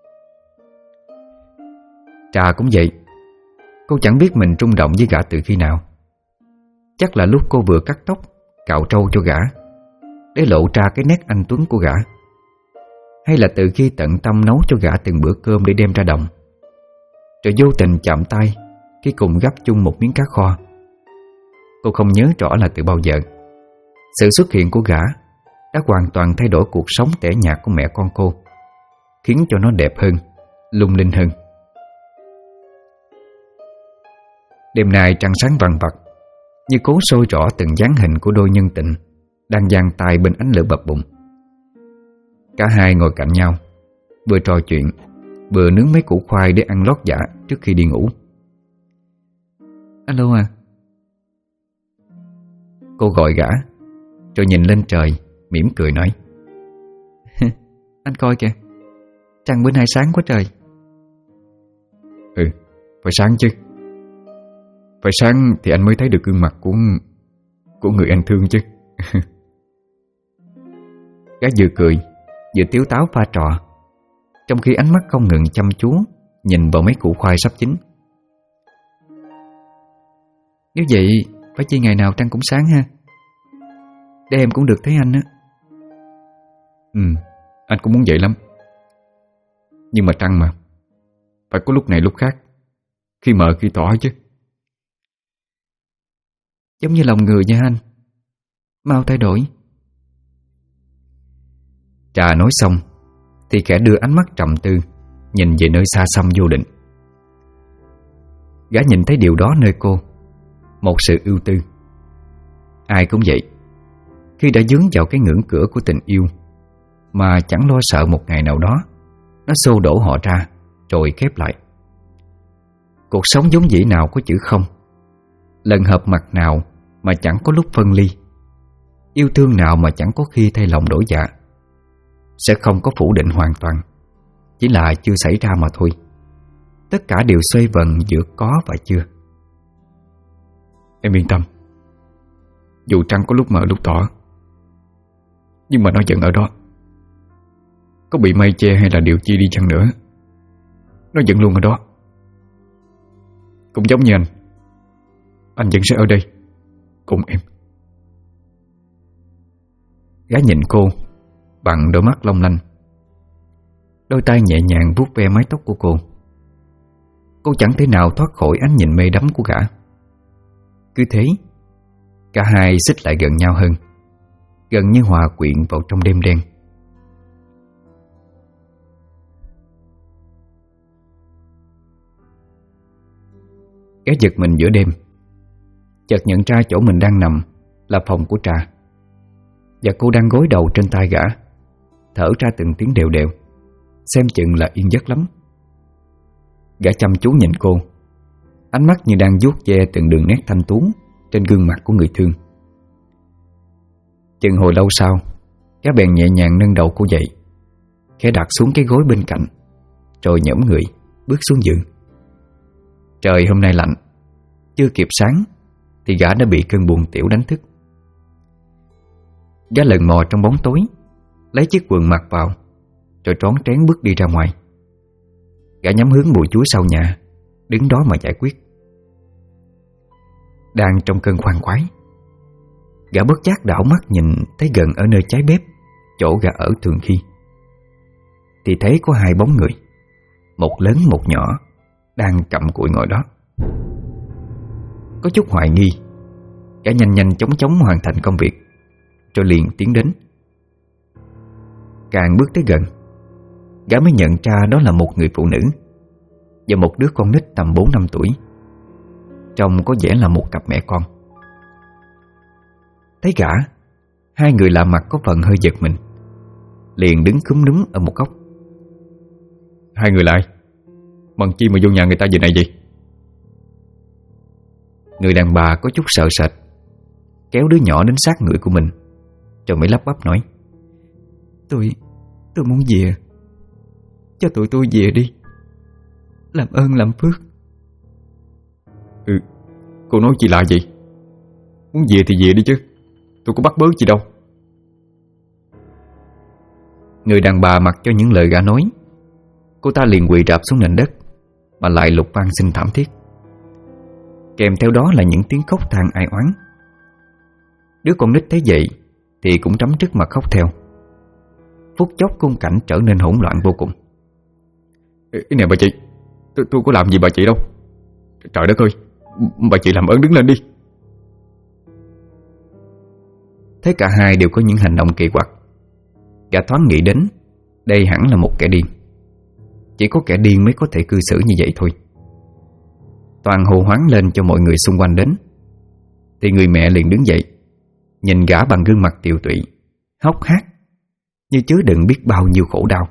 Trà cũng vậy. Cô chẳng biết mình rung động với gã từ khi nào. Chắc là lúc cô vừa cắt tóc, cạo trâu cho gã, để lộ ra cái nét anh tuấn của gã. Hay là từ khi tận tâm nấu cho gã từng bữa cơm để đem ra đồng, rồi vô tình chạm tay khi cùng gắp chung một miếng cá kho. Cô không nhớ rõ là từ bao giờ sự xuất hiện của gã đã hoàn toàn thay đổi cuộc sống tẻ nhạt của mẹ con cô, khiến cho nó đẹp hơn, lung linh hơn. Đêm nay trăng sáng vằng vặc, như cố soi rõ từng dáng hình của đôi nhân tình đang giang tay bên ánh lửa bập bùng. Cả hai ngồi cạnh nhau, vừa trò chuyện, vừa nướng mấy củ khoai để ăn lót dạ trước khi đi ngủ. Alo à. Cô gọi gã, rồi nhìn lên trời, mỉm cười nói. Anh coi kìa, trăng bữa nay sáng quá trời. Ừ, phải sáng chứ. Phải sáng thì anh mới thấy được gương mặt của người anh thương chứ. Gã vừa cười vừa tiếu táo pha trò, trong khi ánh mắt không ngừng chăm chú nhìn vào mấy củ khoai sắp chín. Nếu vậy phải chi ngày nào trăng cũng sáng ha, để em cũng được thấy anh á. Ừ, anh cũng muốn vậy lắm. Nhưng mà trăng mà, phải có lúc này lúc khác, khi mờ khi tỏ chứ. Giống như lòng người nha anh, mau thay đổi. Trà nói xong thì kẻ đưa ánh mắt trầm tư nhìn về nơi xa xăm vô định. Gã nhìn thấy điều đó nơi cô, một sự ưu tư. Ai cũng vậy, khi đã dướng vào cái ngưỡng cửa của tình yêu mà chẳng lo sợ một ngày nào đó nó xô đổ họ ra rồi khép lại. Cuộc sống vốn dĩ nào có chữ không, lần hợp mặt nào mà chẳng có lúc phân ly, yêu thương nào mà chẳng có khi thay lòng đổi dạ. Sẽ không có phủ định hoàn toàn, chỉ là chưa xảy ra mà thôi. Tất cả đều xoay vần giữa có và chưa. Em yên tâm, dù trăng có lúc mờ lúc tỏ, nhưng mà nó vẫn ở đó. Có bị mây che hay là điều chi đi chăng nữa, nó vẫn luôn ở đó. Cũng giống như anh vẫn sẽ ở đây cùng em. Gã nhìn cô bằng đôi mắt long lanh, đôi tay nhẹ nhàng vuốt ve mái tóc của cô. Cô chẳng thể nào thoát khỏi ánh nhìn mê đắm của gã. Cứ thế, cả hai xích lại gần nhau hơn, gần như hòa quyện vào trong đêm đen. Gã giật mình giữa đêm, chợt nhận ra chỗ mình đang nằm là phòng của Trà, và cô đang gối đầu trên tay gã, thở ra từng tiếng đều đều, xem chừng là yên giấc lắm. Gã chăm chú nhìn cô, ánh mắt như đang vuốt ve từng đường nét thanh tú trên gương mặt của người thương. Chừng hồi lâu sau, gã bèn nhẹ nhàng nâng đầu cô dậy, khẽ đặt xuống cái gối bên cạnh, rồi nhổm người bước xuống giường. Trời hôm nay lạnh, chưa kịp sáng thì gã đã bị cơn buồn tiểu đánh thức. Gã lần mò trong bóng tối, lấy chiếc quần mặc vào, rồi trón trén bước đi ra ngoài. Gã nhắm hướng bụi chuối sau nhà, đứng đó mà giải quyết. Đang trong cơn khoan khoái, gã bất giác đảo mắt nhìn thấy gần ở nơi cháy bếp, chỗ gã ở thường khi, thì thấy có hai bóng người, một lớn một nhỏ, đang cặm cụi ngồi đó. Có chút hoài nghi, gã nhanh nhanh chóng chóng hoàn thành công việc, rồi liền tiến đến. Càng bước tới gần, gã mới nhận ra đó là một người phụ nữ và một đứa con nít tầm 4-5 tuổi, trông có vẻ là một cặp mẹ con. Thấy gã, hai người lạ mặt có phần hơi giật mình, liền đứng cúm núm ở một góc. Hai người lại, bằng chi mà vô nhà người ta giờ này vậy? Người đàn bà có chút sợ sệt, kéo đứa nhỏ đến sát người của mình, rồi mới lắp bắp nói: Tôi muốn về. Cho tụi tôi về đi, làm ơn làm phước. Cô nói chị lạ vậy? Muốn về thì về đi chứ, tôi có bắt bớ gì đâu. Người đàn bà mặc cho những lời gã nói, cô ta liền quỳ rạp xuống nền đất mà lại lục van xin thảm thiết. Kèm theo đó là những tiếng khóc than ai oán. Đứa con nít thấy vậy thì cũng trắm trước mà khóc theo. Phút chốc khung cảnh trở nên hỗn loạn vô cùng. Nè bà chị, tôi có làm gì bà chị đâu. Trời đất ơi, bà chị làm ơn đứng lên đi. Thấy cả hai đều có những hành động kỳ quặc, gã thoáng nghĩ đến đây hẳn là một kẻ điên. Chỉ có kẻ điên mới có thể cư xử như vậy thôi. Toàn hô hoáng lên cho mọi người xung quanh đến, thì người mẹ liền đứng dậy, nhìn gã bằng gương mặt tiều tụy, hốc hác, như chứa đựng biết bao nhiêu khổ đau.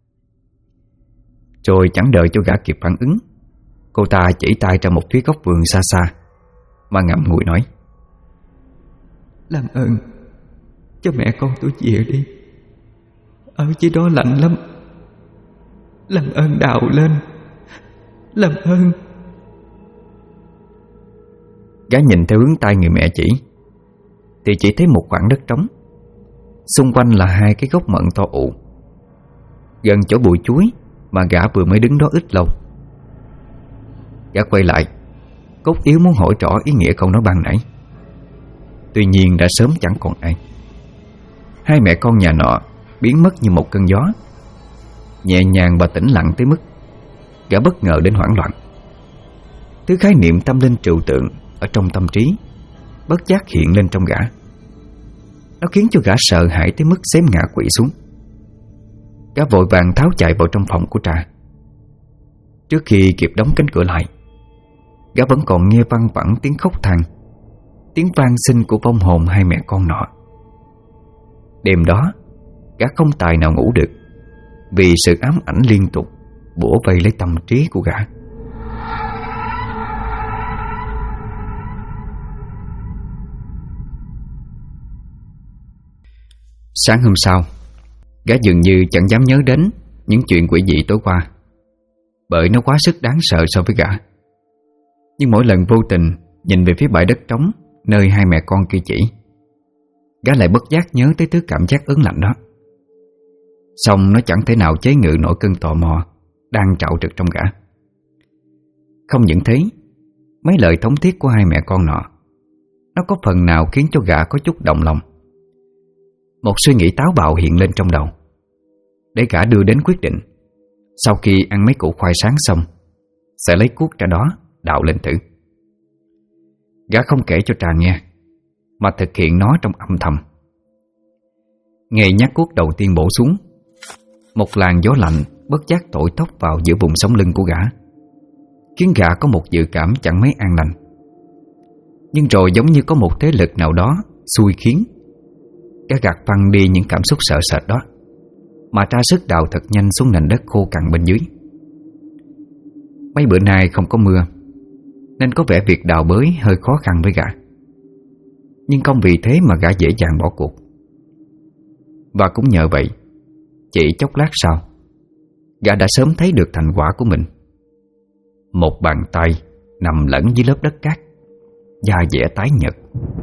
Rồi chẳng đợi cho gã kịp phản ứng, cô ta chỉ tay ra một phía góc vườn xa xa mà ngậm ngùi nói: Làm ơn cho mẹ con tôi về đi, ở dưới đó lạnh lắm. Làm ơn đào lên, làm ơn. Gã nhìn theo hướng tay người mẹ chỉ, thì chỉ thấy một khoảng đất trống, xung quanh là hai cái gốc mận to ụ, gần chỗ bụi chuối mà gã vừa mới đứng đó ít lâu. Gã quay lại, cốt yếu muốn hỏi rõ ý nghĩa câu nói ban nãy. Tuy nhiên đã sớm chẳng còn ai. Hai mẹ con nhà nọ biến mất như một cơn gió, nhẹ nhàng và tĩnh lặng tới mức gã bất ngờ đến hoảng loạn. Thứ khái niệm tâm linh trừu tượng ở trong tâm trí bất giác hiện lên trong gã. Nó khiến cho gã sợ hãi tới mức xém ngã quỵ xuống. Gã vội vàng tháo chạy vào trong phòng của Trà. Trước khi kịp đóng cánh cửa lại, gã vẫn còn nghe văng vẳng tiếng khóc than, tiếng van xin của vong hồn hai mẹ con nọ. Đêm đó, gã không tài nào ngủ được, vì sự ám ảnh liên tục bủa vây lấy tâm trí của gã. Sáng hôm sau, gã dường như chẳng dám nhớ đến những chuyện quỷ dị tối qua, bởi nó quá sức đáng sợ so với gã. Nhưng mỗi lần vô tình nhìn về phía bãi đất trống nơi hai mẹ con kia chỉ, gã lại bất giác nhớ tới thứ cảm giác ớn lạnh đó. Xong nó chẳng thể nào chế ngự nổi cơn tò mò đang trạo trực trong gã. Không những thế, mấy lời thống thiết của hai mẹ con nọ, nó có phần nào khiến cho gã có chút động lòng. Một suy nghĩ táo bạo hiện lên trong đầu, để gã đưa đến quyết định sau khi ăn mấy củ khoai sáng xong sẽ lấy cuốc ra đó đào lên thử. Gã không kể cho Trà nghe, mà thực hiện nó trong âm thầm. Ngày nhát cuốc đầu tiên bổ xuống, một làn gió lạnh bất giác thổi tóc vào giữa vùng sống lưng của gã, khiến gã có một dự cảm chẳng mấy an lành. Nhưng rồi giống như có một thế lực nào đó xui khiến, gã gạt phăng đi những cảm xúc sợ sệt đó, mà tra sức đào thật nhanh xuống nền đất khô cằn bên dưới. Mấy bữa nay không có mưa, nên có vẻ việc đào bới hơi khó khăn với gã. Nhưng không vì thế mà gã dễ dàng bỏ cuộc. Và cũng nhờ vậy, chỉ chốc lát sau, gã đã sớm thấy được thành quả của mình. Một bàn tay nằm lẫn dưới lớp đất cát, da dẻ tái nhợt.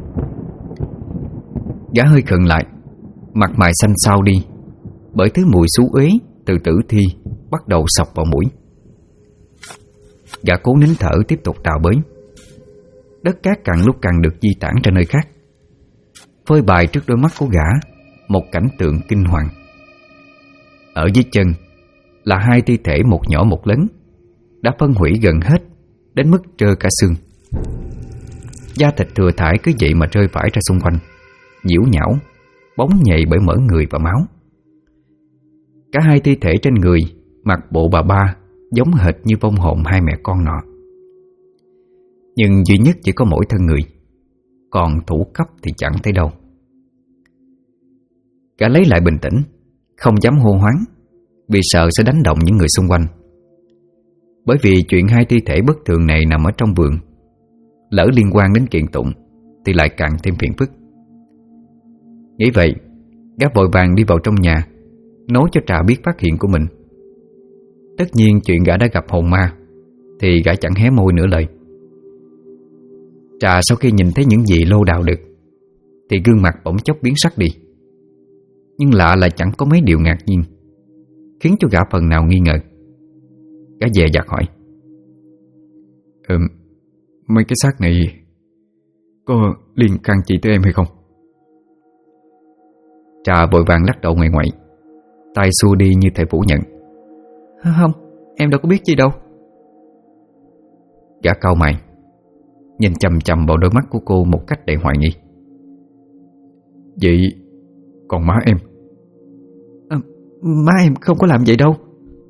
Gã hơi khựng lại, mặt mày xanh xao đi, bởi thứ mùi xú uế từ tử thi bắt đầu xộc vào mũi. Gã cố nín thở tiếp tục đào bới. Đất cát càng lúc càng được di tản ra nơi khác, phơi bày trước đôi mắt của gã một cảnh tượng kinh hoàng. Ở dưới chân là hai thi thể, một nhỏ một lớn, đã phân hủy gần hết đến mức trơ cả xương. Da thịt thừa thải cứ vậy mà rơi vãi ra xung quanh, nhiễu nhão, bóng nhầy bởi mỡ người và máu. Cả hai thi thể trên người mặc bộ bà ba giống hệt như vong hồn hai mẹ con nọ, nhưng duy nhất chỉ có mỗi thân người, còn thủ cấp thì chẳng thấy đâu. Gã lấy lại bình tĩnh, không dám hô hoáng, vì sợ sẽ đánh động những người xung quanh. Bởi vì chuyện hai thi thể bất thường này nằm ở trong vườn, lỡ liên quan đến kiện tụng thì lại càng thêm phiền phức. Nghĩ vậy, gã vội vàng đi vào trong nhà, nói cho Trà biết phát hiện của mình. Tất nhiên chuyện gã đã gặp hồn ma thì gã chẳng hé môi nửa lời. Trà sau khi nhìn thấy những gì lô đào được thì gương mặt bỗng chốc biến sắc đi. Nhưng lạ là chẳng có mấy điều ngạc nhiên, khiến cho gã phần nào nghi ngờ. Gã dè dặt hỏi: Mấy cái xác này có liên can gì tới em hay không? Trà vội vàng lắc đầu ngoại ngoại, tay xua đi như thể phủ nhận: Không, em đâu có biết gì đâu. Gã cau mày, nhìn chằm chằm vào đôi mắt của cô một cách đầy hoài nghi. Vậy còn má em? Má em không có làm vậy đâu.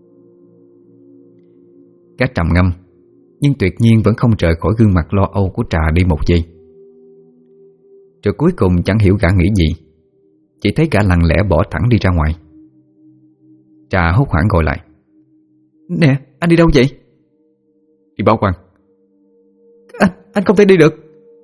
Gã trầm ngâm, nhưng tuyệt nhiên vẫn không rời khỏi gương mặt lo âu của Trà đi một giây. Rồi cuối cùng chẳng hiểu gã nghĩ gì, chỉ thấy gã lặng lẽ bỏ thẳng đi ra ngoài. Trà hốt hoảng gọi lại: Nè, anh đi đâu vậy? Đi báo quan. Anh không thể đi được.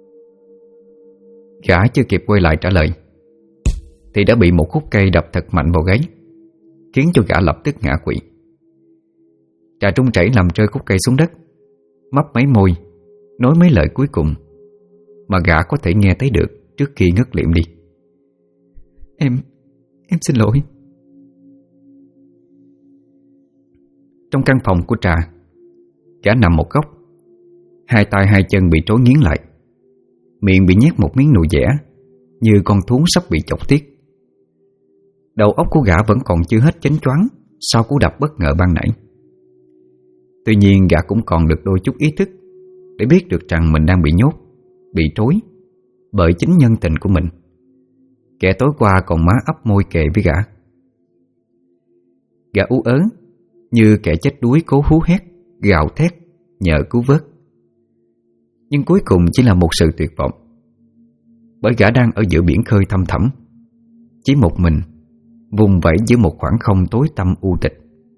Gã chưa kịp quay lại trả lời thì đã bị một khúc cây đập thật mạnh vào gáy, khiến cho gã lập tức ngã quỵ. Trà trung chảy làm rơi khúc cây xuống đất, mấp máy môi, nói mấy lời cuối cùng mà gã có thể nghe thấy được trước khi ngất liệm đi. Em xin lỗi. Trong căn phòng của Trà, gã nằm một góc, hai tay hai chân bị trói nghiến lại, miệng bị nhét một miếng nồi dẻ như con thú sắp bị chọc tiết. Đầu óc của gã vẫn còn chưa hết chánh choáng sau cú đập bất ngờ ban nãy. Tuy nhiên gã cũng còn được đôi chút ý thức để biết được rằng mình đang bị nhốt, bị trói bởi chính nhân tình của mình, kẻ tối qua còn má ấp môi kề với gã. Gã ú ớ như kẻ chết đuối cố hú hét, gào thét nhờ cứu vớt. Nhưng cuối cùng chỉ là một sự tuyệt vọng, bởi gã đang ở giữa biển khơi thăm thẳm, chỉ một mình vùng vẫy giữa một khoảng không tối tăm u tịch.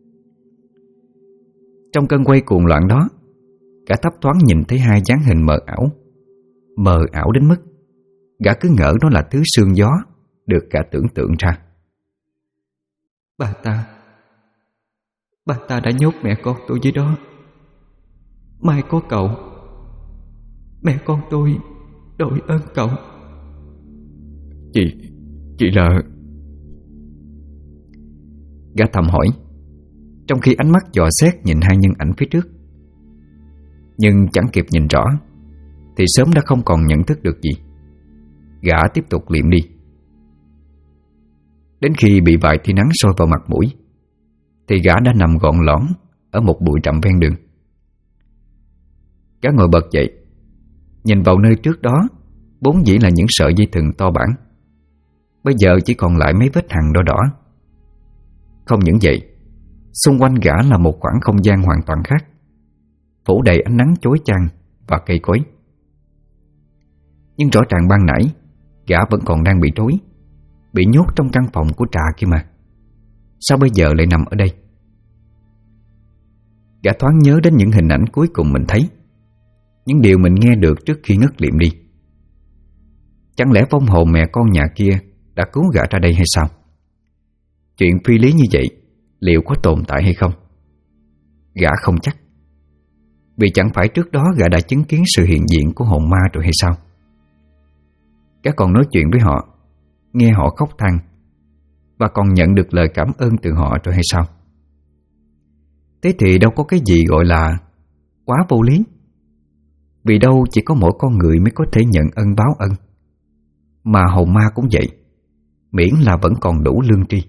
Trong cơn quay cuồng loạn đó, gã thấp thoáng nhìn thấy hai dáng hình mờ ảo đến mức gã cứ ngỡ nó là thứ sương gió được gã tưởng tượng ra. Bà ta đã nhốt mẹ con tôi dưới đó. Mai có cậu, mẹ con tôi đội ơn cậu. Chị là... Gã thầm hỏi, trong khi ánh mắt dò xét nhìn hai nhân ảnh phía trước. Nhưng chẳng kịp nhìn rõ thì sớm đã không còn nhận thức được gì. Gã tiếp tục liệm đi. Đến khi bị vài tia nắng soi vào mặt mũi thì gã đã nằm gọn lõn ở một bụi rậm ven đường. Gã ngồi bật dậy, nhìn vào nơi trước đó vốn dĩ là những sợi dây thừng to bản, bây giờ chỉ còn lại mấy vết hằn đỏ đỏ. Không những vậy, xung quanh gã là một khoảng không gian hoàn toàn khác, phủ đầy ánh nắng chói chang và cây cối. Nhưng rõ ràng ban nãy gã vẫn còn đang bị trói, bị nhốt trong căn phòng của Trà kia mà. Sao bây giờ lại nằm ở đây? Gã thoáng nhớ đến những hình ảnh cuối cùng mình thấy, những điều mình nghe được trước khi ngất liệm đi. Chẳng lẽ vong hồn mẹ con nhà kia đã cứu gã ra đây hay sao? Chuyện phi lý như vậy liệu có tồn tại hay không? Gã không chắc, vì chẳng phải trước đó gã đã chứng kiến sự hiện diện của hồn ma rồi hay sao? Gã còn nói chuyện với họ, nghe họ khóc than, và còn nhận được lời cảm ơn từ họ rồi hay sao? Thế thì đâu có cái gì gọi là quá vô lý, vì đâu chỉ có mỗi con người mới có thể nhận ân báo ân, mà hồn ma cũng vậy, miễn là vẫn còn đủ lương tri.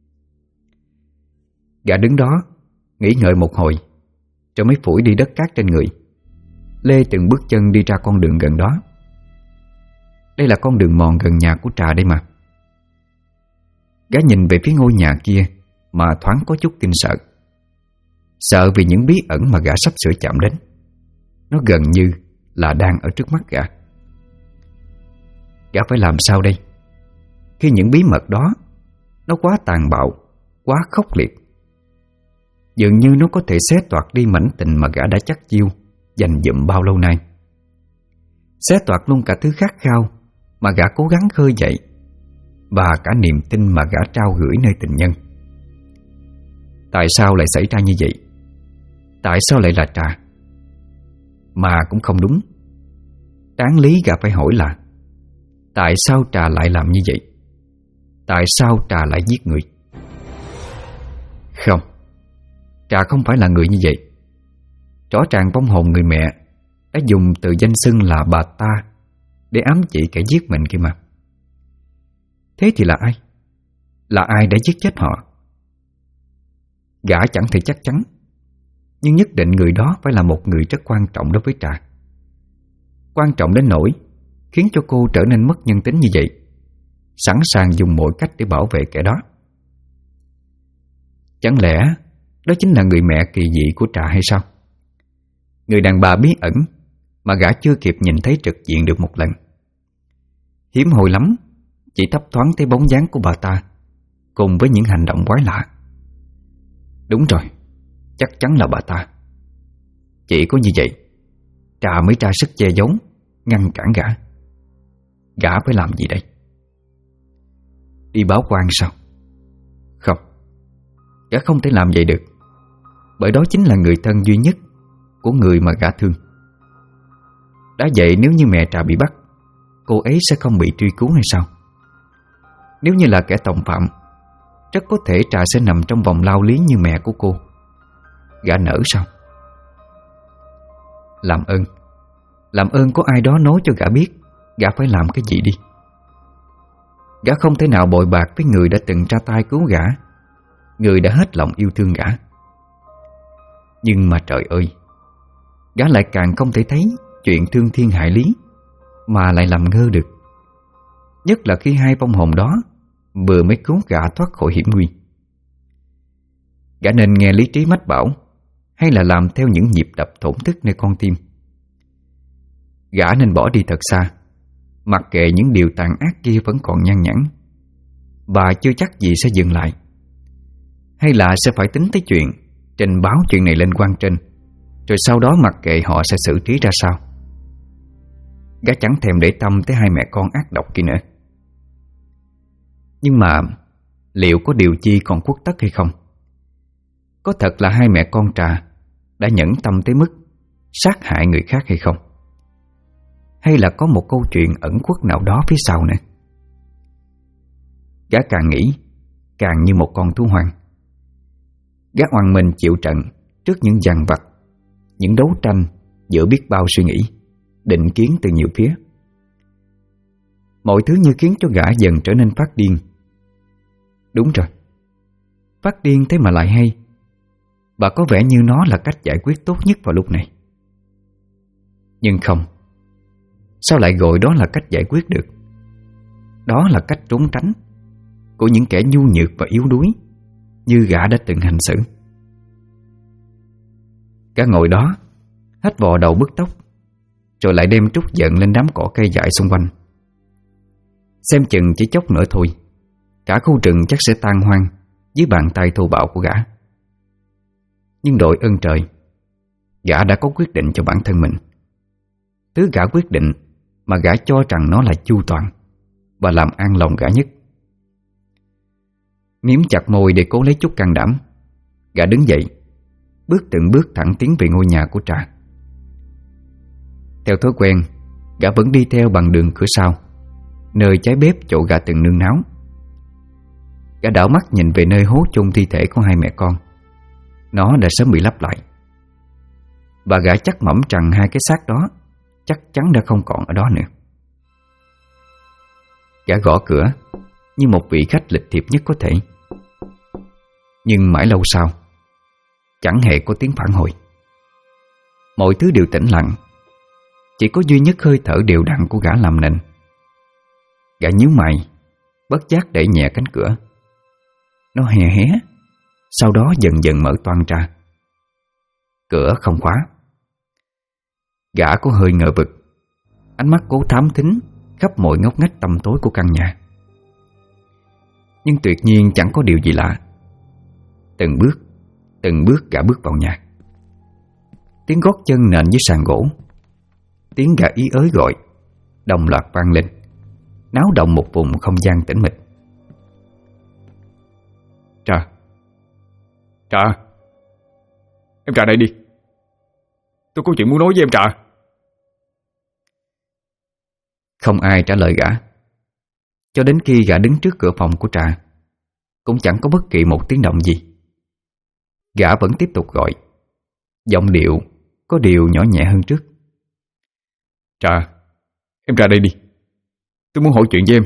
Gã đứng đó nghĩ ngợi một hồi, rồi mới phủi đi đất cát trên người, lê từng bước chân đi ra con đường gần đó. Đây là con đường mòn gần nhà của Trà đây mà. Gã nhìn về phía ngôi nhà kia mà thoáng có chút kinh sợ. Sợ vì những bí ẩn mà gã sắp sửa chạm đến, nó gần như là đang ở trước mắt gã. Gã phải làm sao đây, khi những bí mật đó nó quá tàn bạo, quá khốc liệt, dường như nó có thể xé toạc đi mảnh tình mà gã đã chắc chiêu dành dụm bao lâu nay, xé toạc luôn cả thứ khát khao mà gã cố gắng khơi dậy, và cả niềm tin mà gã trao gửi nơi tình nhân. Tại sao lại xảy ra như vậy? Tại sao lại là Trà? Mà cũng không đúng. Đáng lý gã phải hỏi là tại sao Trà lại làm như vậy? Tại sao Trà lại giết người? Không, Trà không phải là người như vậy. Rõ ràng vong hồn người mẹ đã dùng từ danh xưng là bà ta để ám chỉ kẻ giết mình kia mà. Thế thì là ai? Là ai đã giết chết họ? Gã chẳng thể chắc chắn, nhưng nhất định người đó phải là một người rất quan trọng đối với Trà. Quan trọng đến nỗi khiến cho cô trở nên mất nhân tính như vậy, sẵn sàng dùng mọi cách để bảo vệ kẻ đó. Chẳng lẽ đó chính là người mẹ kỳ dị của Trà hay sao? Người đàn bà bí ẩn mà gã chưa kịp nhìn thấy trực diện được một lần. Hiếm hoi lắm chỉ thấp thoáng thấy bóng dáng của bà ta cùng với những hành động quái lạ. Đúng rồi, chắc chắn là bà ta. Chỉ có như vậy Trà mới ra sức che giấu, ngăn cản gã. Gã phải làm gì đây? Đi báo quan sao? Không, gã không thể làm vậy được, bởi đó chính là người thân duy nhất của người mà gã thương. Đã vậy nếu như mẹ Trà bị bắt, cô ấy sẽ không bị truy cứu hay sao? Nếu như là kẻ tòng phạm, rất có thể Trà sẽ nằm trong vòng lao lý như mẹ của cô. Gã nỡ sao? Làm ơn có ai đó nói cho gã biết gã phải làm cái gì đi. Gã không thể nào bội bạc với người đã từng ra tay cứu gã, người đã hết lòng yêu thương gã. Nhưng mà trời ơi, gã lại càng không thể thấy chuyện thương thiên hại lý mà lại làm ngơ được. Nhất là khi hai vong hồn đó vừa mới cứu gã thoát khỏi hiểm nguy. Gã nên nghe lý trí mách bảo, hay là làm theo những nhịp đập thổn thức nơi con tim? Gã nên bỏ đi thật xa, mặc kệ những điều tàn ác kia vẫn còn nhăn nhẵn và chưa chắc gì sẽ dừng lại. Hay là sẽ phải tính tới chuyện trình báo chuyện này lên quan trên, rồi sau đó mặc kệ họ sẽ xử trí ra sao. Gã chẳng thèm để tâm tới hai mẹ con ác độc kia nữa. Nhưng mà liệu có điều chi còn khuất tất hay không? Có thật là hai mẹ con Trà đã nhẫn tâm tới mức sát hại người khác hay không? Hay là có một câu chuyện ẩn khuất nào đó phía sau nữa? Gã càng nghĩ càng như một con thú hoang. Gã oằn mình chịu trận trước những dằn vặt, những đấu tranh giữa biết bao suy nghĩ, định kiến từ nhiều phía. Mọi thứ như khiến cho gã dần trở nên phát điên. Đúng rồi, phát điên thế mà lại hay. Bà có vẻ như nó là cách giải quyết tốt nhất vào lúc này. Nhưng không, sao lại gọi đó là cách giải quyết được? Đó là cách trốn tránh của những kẻ nhu nhược và yếu đuối như gã đã từng hành xử. Gã ngồi đó, hết vò đầu bứt tóc, rồi lại đem trút giận lên đám cỏ cây dại xung quanh. Xem chừng chỉ chốc nữa thôi, cả khu rừng chắc sẽ tan hoang dưới bàn tay thô bạo của gã. Nhưng đội ơn trời, gã đã có quyết định cho bản thân mình. Thứ gã quyết định mà gã cho rằng nó là chu toàn và làm an lòng gã nhất. Miếm chặt môi để cố lấy chút can đảm, gã đứng dậy, bước từng bước thẳng tiến về ngôi nhà của Trà. Theo thói quen, gã vẫn đi theo bằng đường cửa sau, nơi cháy bếp chỗ gã từng nương náu. Gã đảo mắt nhìn về nơi hố chôn thi thể của hai mẹ con. Nó đã sớm bị lấp lại, và gã chắc mẩm rằng hai cái xác đó chắc chắn đã không còn ở đó nữa. Gã gõ cửa như một vị khách lịch thiệp nhất có thể. Nhưng mãi lâu sau, chẳng hề có tiếng phản hồi. Mọi thứ đều tĩnh lặng, chỉ có duy nhất hơi thở đều đặn của gã làm nền. Gã nhíu mày, bất giác đẩy nhẹ cánh cửa. Nó hé hé, sau đó dần dần mở toang ra. Cửa không khóa. Gã có hơi ngờ vực, ánh mắt cố thám thính khắp mọi ngóc ngách tăm tối của căn nhà. Nhưng tuyệt nhiên chẳng có điều gì lạ. Từng bước gã bước vào nhà. Tiếng gót chân nện dưới sàn gỗ, tiếng gã ý ới gọi đồng loạt vang lên, náo động một vùng không gian tĩnh mịch. Trà, Trà, em Trà đây đi. Tôi có chuyện muốn nói với em Trà. Không ai trả lời gã. Cho đến khi gã đứng trước cửa phòng của Trà, cũng chẳng có bất kỳ một tiếng động gì. Gã vẫn tiếp tục gọi, giọng điệu có điều nhỏ nhẹ hơn trước. Trà, em Trà đây đi. Tôi muốn hỏi chuyện với em.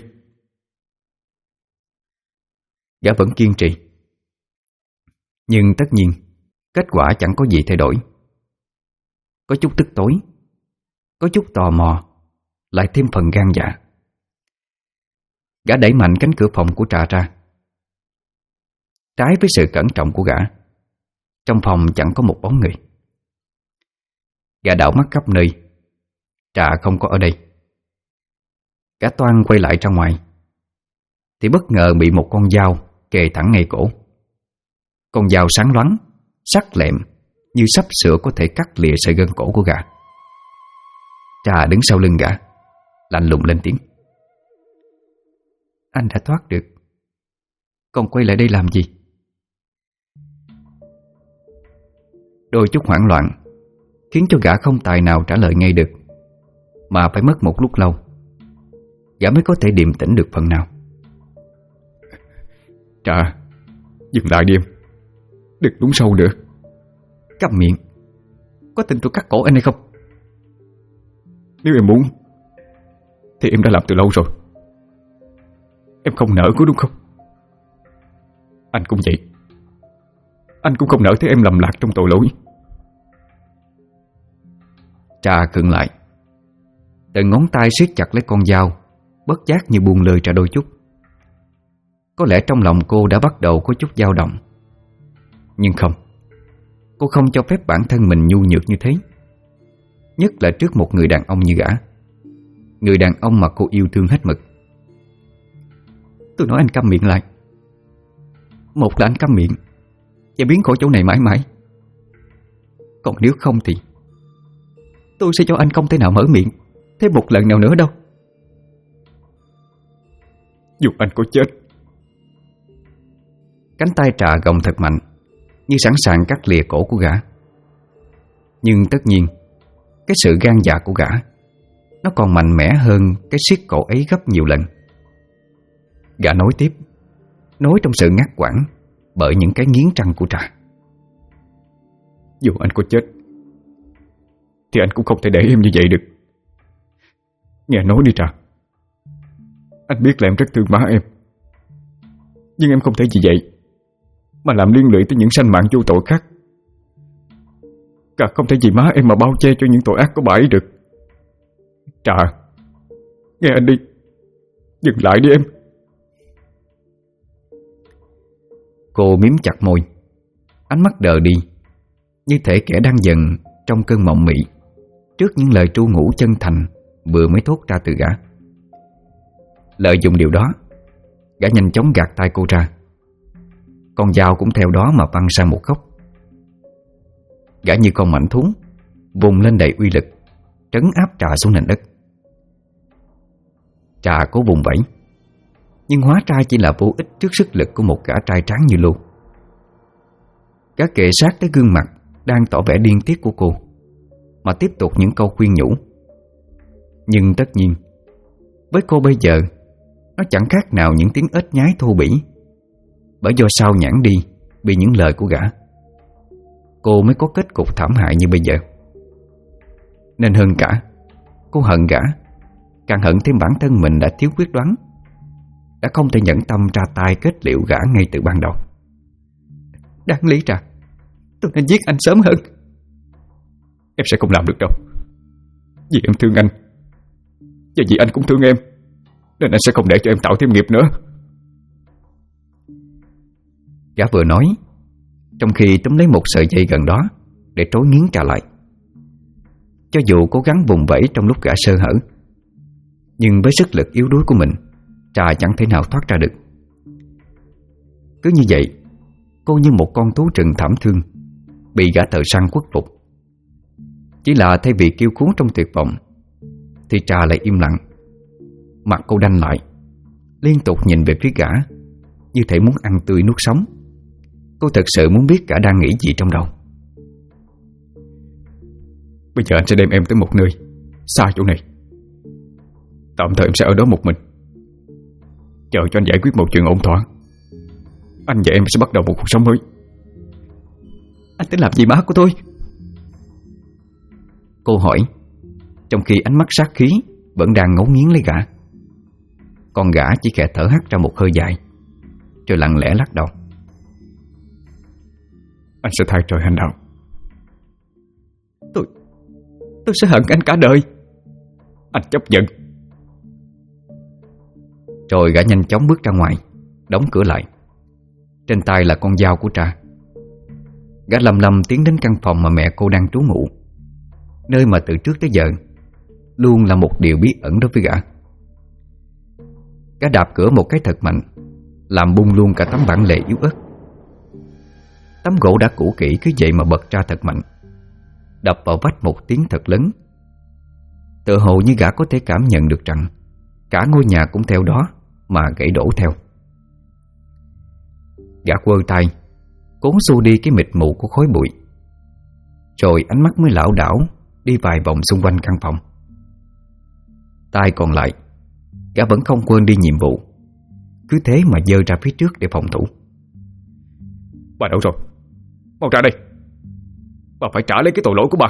Gã vẫn kiên trì. Nhưng tất nhiên kết quả chẳng có gì thay đổi. Có chút tức tối, có chút tò mò, lại thêm phần gan dạ. Gã đẩy mạnh cánh cửa phòng của Trà ra. Trái với sự cẩn trọng của gã, trong phòng chẳng có một bóng người. Gã đảo mắt khắp nơi. Trà không có ở đây. Gã toan quay lại ra ngoài thì bất ngờ bị một con dao kề thẳng ngay cổ. Con dao sáng loáng, sắc lẹm, như sắp sửa có thể cắt lìa sợi gân cổ của gã. Trà đứng sau lưng gã, lạnh lùng lên tiếng. Anh đã thoát được, còn quay lại đây làm gì? Đôi chút hoảng loạn khiến cho gã không tài nào trả lời ngay được, mà phải mất một lúc lâu gã mới có thể điềm tĩnh được phần nào. Trà, dừng lại đi em. Đừng lún sâu nữa. Câm miệng. Có tin tôi cắt cổ anh hay không? Nếu em muốn thì em đã làm từ lâu rồi. Em không nỡ có đúng không? Anh cũng vậy. Anh cũng không nỡ thấy em lầm lạc trong tội lỗi. Trà khựng lại. Từng ngón tay siết chặt lấy con dao, bất giác như buông lơi ra đôi chút. Có lẽ trong lòng cô đã bắt đầu có chút dao động. Nhưng không, cô không cho phép bản thân mình nhu nhược như thế, nhất là trước một người đàn ông như gã, người đàn ông mà cô yêu thương hết mực. Tôi nói anh câm miệng lại. Một là anh câm miệng và biến khỏi chỗ này mãi mãi. Còn nếu không thì tôi sẽ cho anh không thể nào mở miệng thêm một lần nào nữa đâu. Dù anh có chết. Cánh tay Trà gồng thật mạnh, như sẵn sàng cắt lìa cổ của gã. Nhưng tất nhiên cái sự gan dạ của gã, nó còn mạnh mẽ hơn cái siết cổ ấy gấp nhiều lần. Gã nói tiếp, nói trong sự ngắt quãng bởi những cái nghiến răng của Trà. Dù anh có chết thì anh cũng không thể để em như vậy được. Nghe nói đi Trà. Anh biết là em rất thương má em, Nhưng em không thể vì vậy mà làm liên lụy tới những sanh mạng vô tội khác. Cả không thể vì má em mà bao che cho những tội ác của bà ấy được. Trà, nghe anh đi, dừng lại đi em. Cô miếm chặt môi, ánh mắt đờ đi, như thể kẻ đang dần trong cơn mộng mị trước những lời tru ngủ chân thành vừa mới thốt ra từ gã. Lợi dụng điều đó, gã nhanh chóng gạt tay cô ra. Con dao cũng theo đó mà văng sang một góc. Gã như con mãnh thú vùng lên đầy uy lực, trấn áp Trà xuống nền đất. Trà cố vùng vẫy, nhưng hóa ra chỉ là vô ích trước sức lực của một gã trai tráng như Lưu. Gã kề sát tới gương mặt đang tỏ vẻ điên tiết của cô mà tiếp tục những câu khuyên nhủ. Nhưng tất nhiên, với cô bây giờ, nó chẳng khác nào những tiếng ếch nhái thô bỉ, bởi do sao nhãn đi vì những lời của gã, cô mới có kết cục thảm hại như bây giờ. Nên hơn cả, cô hận gã, càng hận thêm bản thân mình đã thiếu quyết đoán, đã không thể nhẫn tâm ra tay kết liễu gã ngay từ ban đầu. Đáng lý ra tôi nên giết anh sớm hơn. Em sẽ không làm được đâu. Vì em thương anh, và vì anh cũng thương em, nên anh sẽ không để cho em tạo thêm nghiệp nữa. Gã vừa nói, trong khi túm lấy một sợi dây gần đó để trối nghiến Trà lại. Cho dù cố gắng vùng vẫy trong lúc gã sơ hở, nhưng với sức lực yếu đuối của mình, Trà chẳng thể nào thoát ra được. Cứ như vậy, cô như một con thú rừng thảm thương bị gã thợ săn khuất phục. Chỉ là thay vì kêu cứu trong tuyệt vọng, thì Trà lại im lặng. Mặt cô đanh lại, liên tục nhìn về phía gã, như thể muốn ăn tươi nuốt sống. Cô thật sự muốn biết gã đang nghĩ gì trong đầu. Bây giờ anh sẽ đem em tới một nơi xa chỗ này. Tạm thời em sẽ ở đó một mình, chờ cho anh giải quyết một chuyện ổn thỏa. Anh và em sẽ bắt đầu một cuộc sống mới. Anh tính làm gì má của tôi? Cô hỏi, trong khi ánh mắt sát khí vẫn đang ngấu nghiến lấy gã. Còn gã chỉ khẽ thở hắt ra một hơi dài, rồi lặng lẽ lắc đầu. Anh sẽ thay trời hành đạo. Tôi sẽ hận anh cả đời. Anh chấp nhận. Rồi gã nhanh chóng bước ra ngoài, đóng cửa lại. Trên tay là con dao của Trà. Gã lầm lầm tiến đến căn phòng mà mẹ cô đang trú ngụ, nơi mà từ trước tới giờ luôn là một điều bí ẩn đối với gã. Gã đạp cửa một cái thật mạnh, làm bung luôn cả tấm bản lề yếu ớt. Tấm gỗ đã cũ kỹ cứ vậy mà bật ra thật mạnh, đập vào vách một tiếng thật lớn. Tựa hồ như gã có thể cảm nhận được rằng cả ngôi nhà cũng theo đó mà gãy đổ theo. Gã quơ tay, cố xua đi cái mịt mù của khói bụi. Rồi ánh mắt mới lảo đảo đi vài vòng xung quanh căn phòng. Tay còn lại, gã vẫn không quên đi nhiệm vụ, cứ thế mà giơ ra phía trước để phòng thủ. Bà đâu rồi? Mau ra đây. Bà phải trả lấy cái tội lỗi của bà.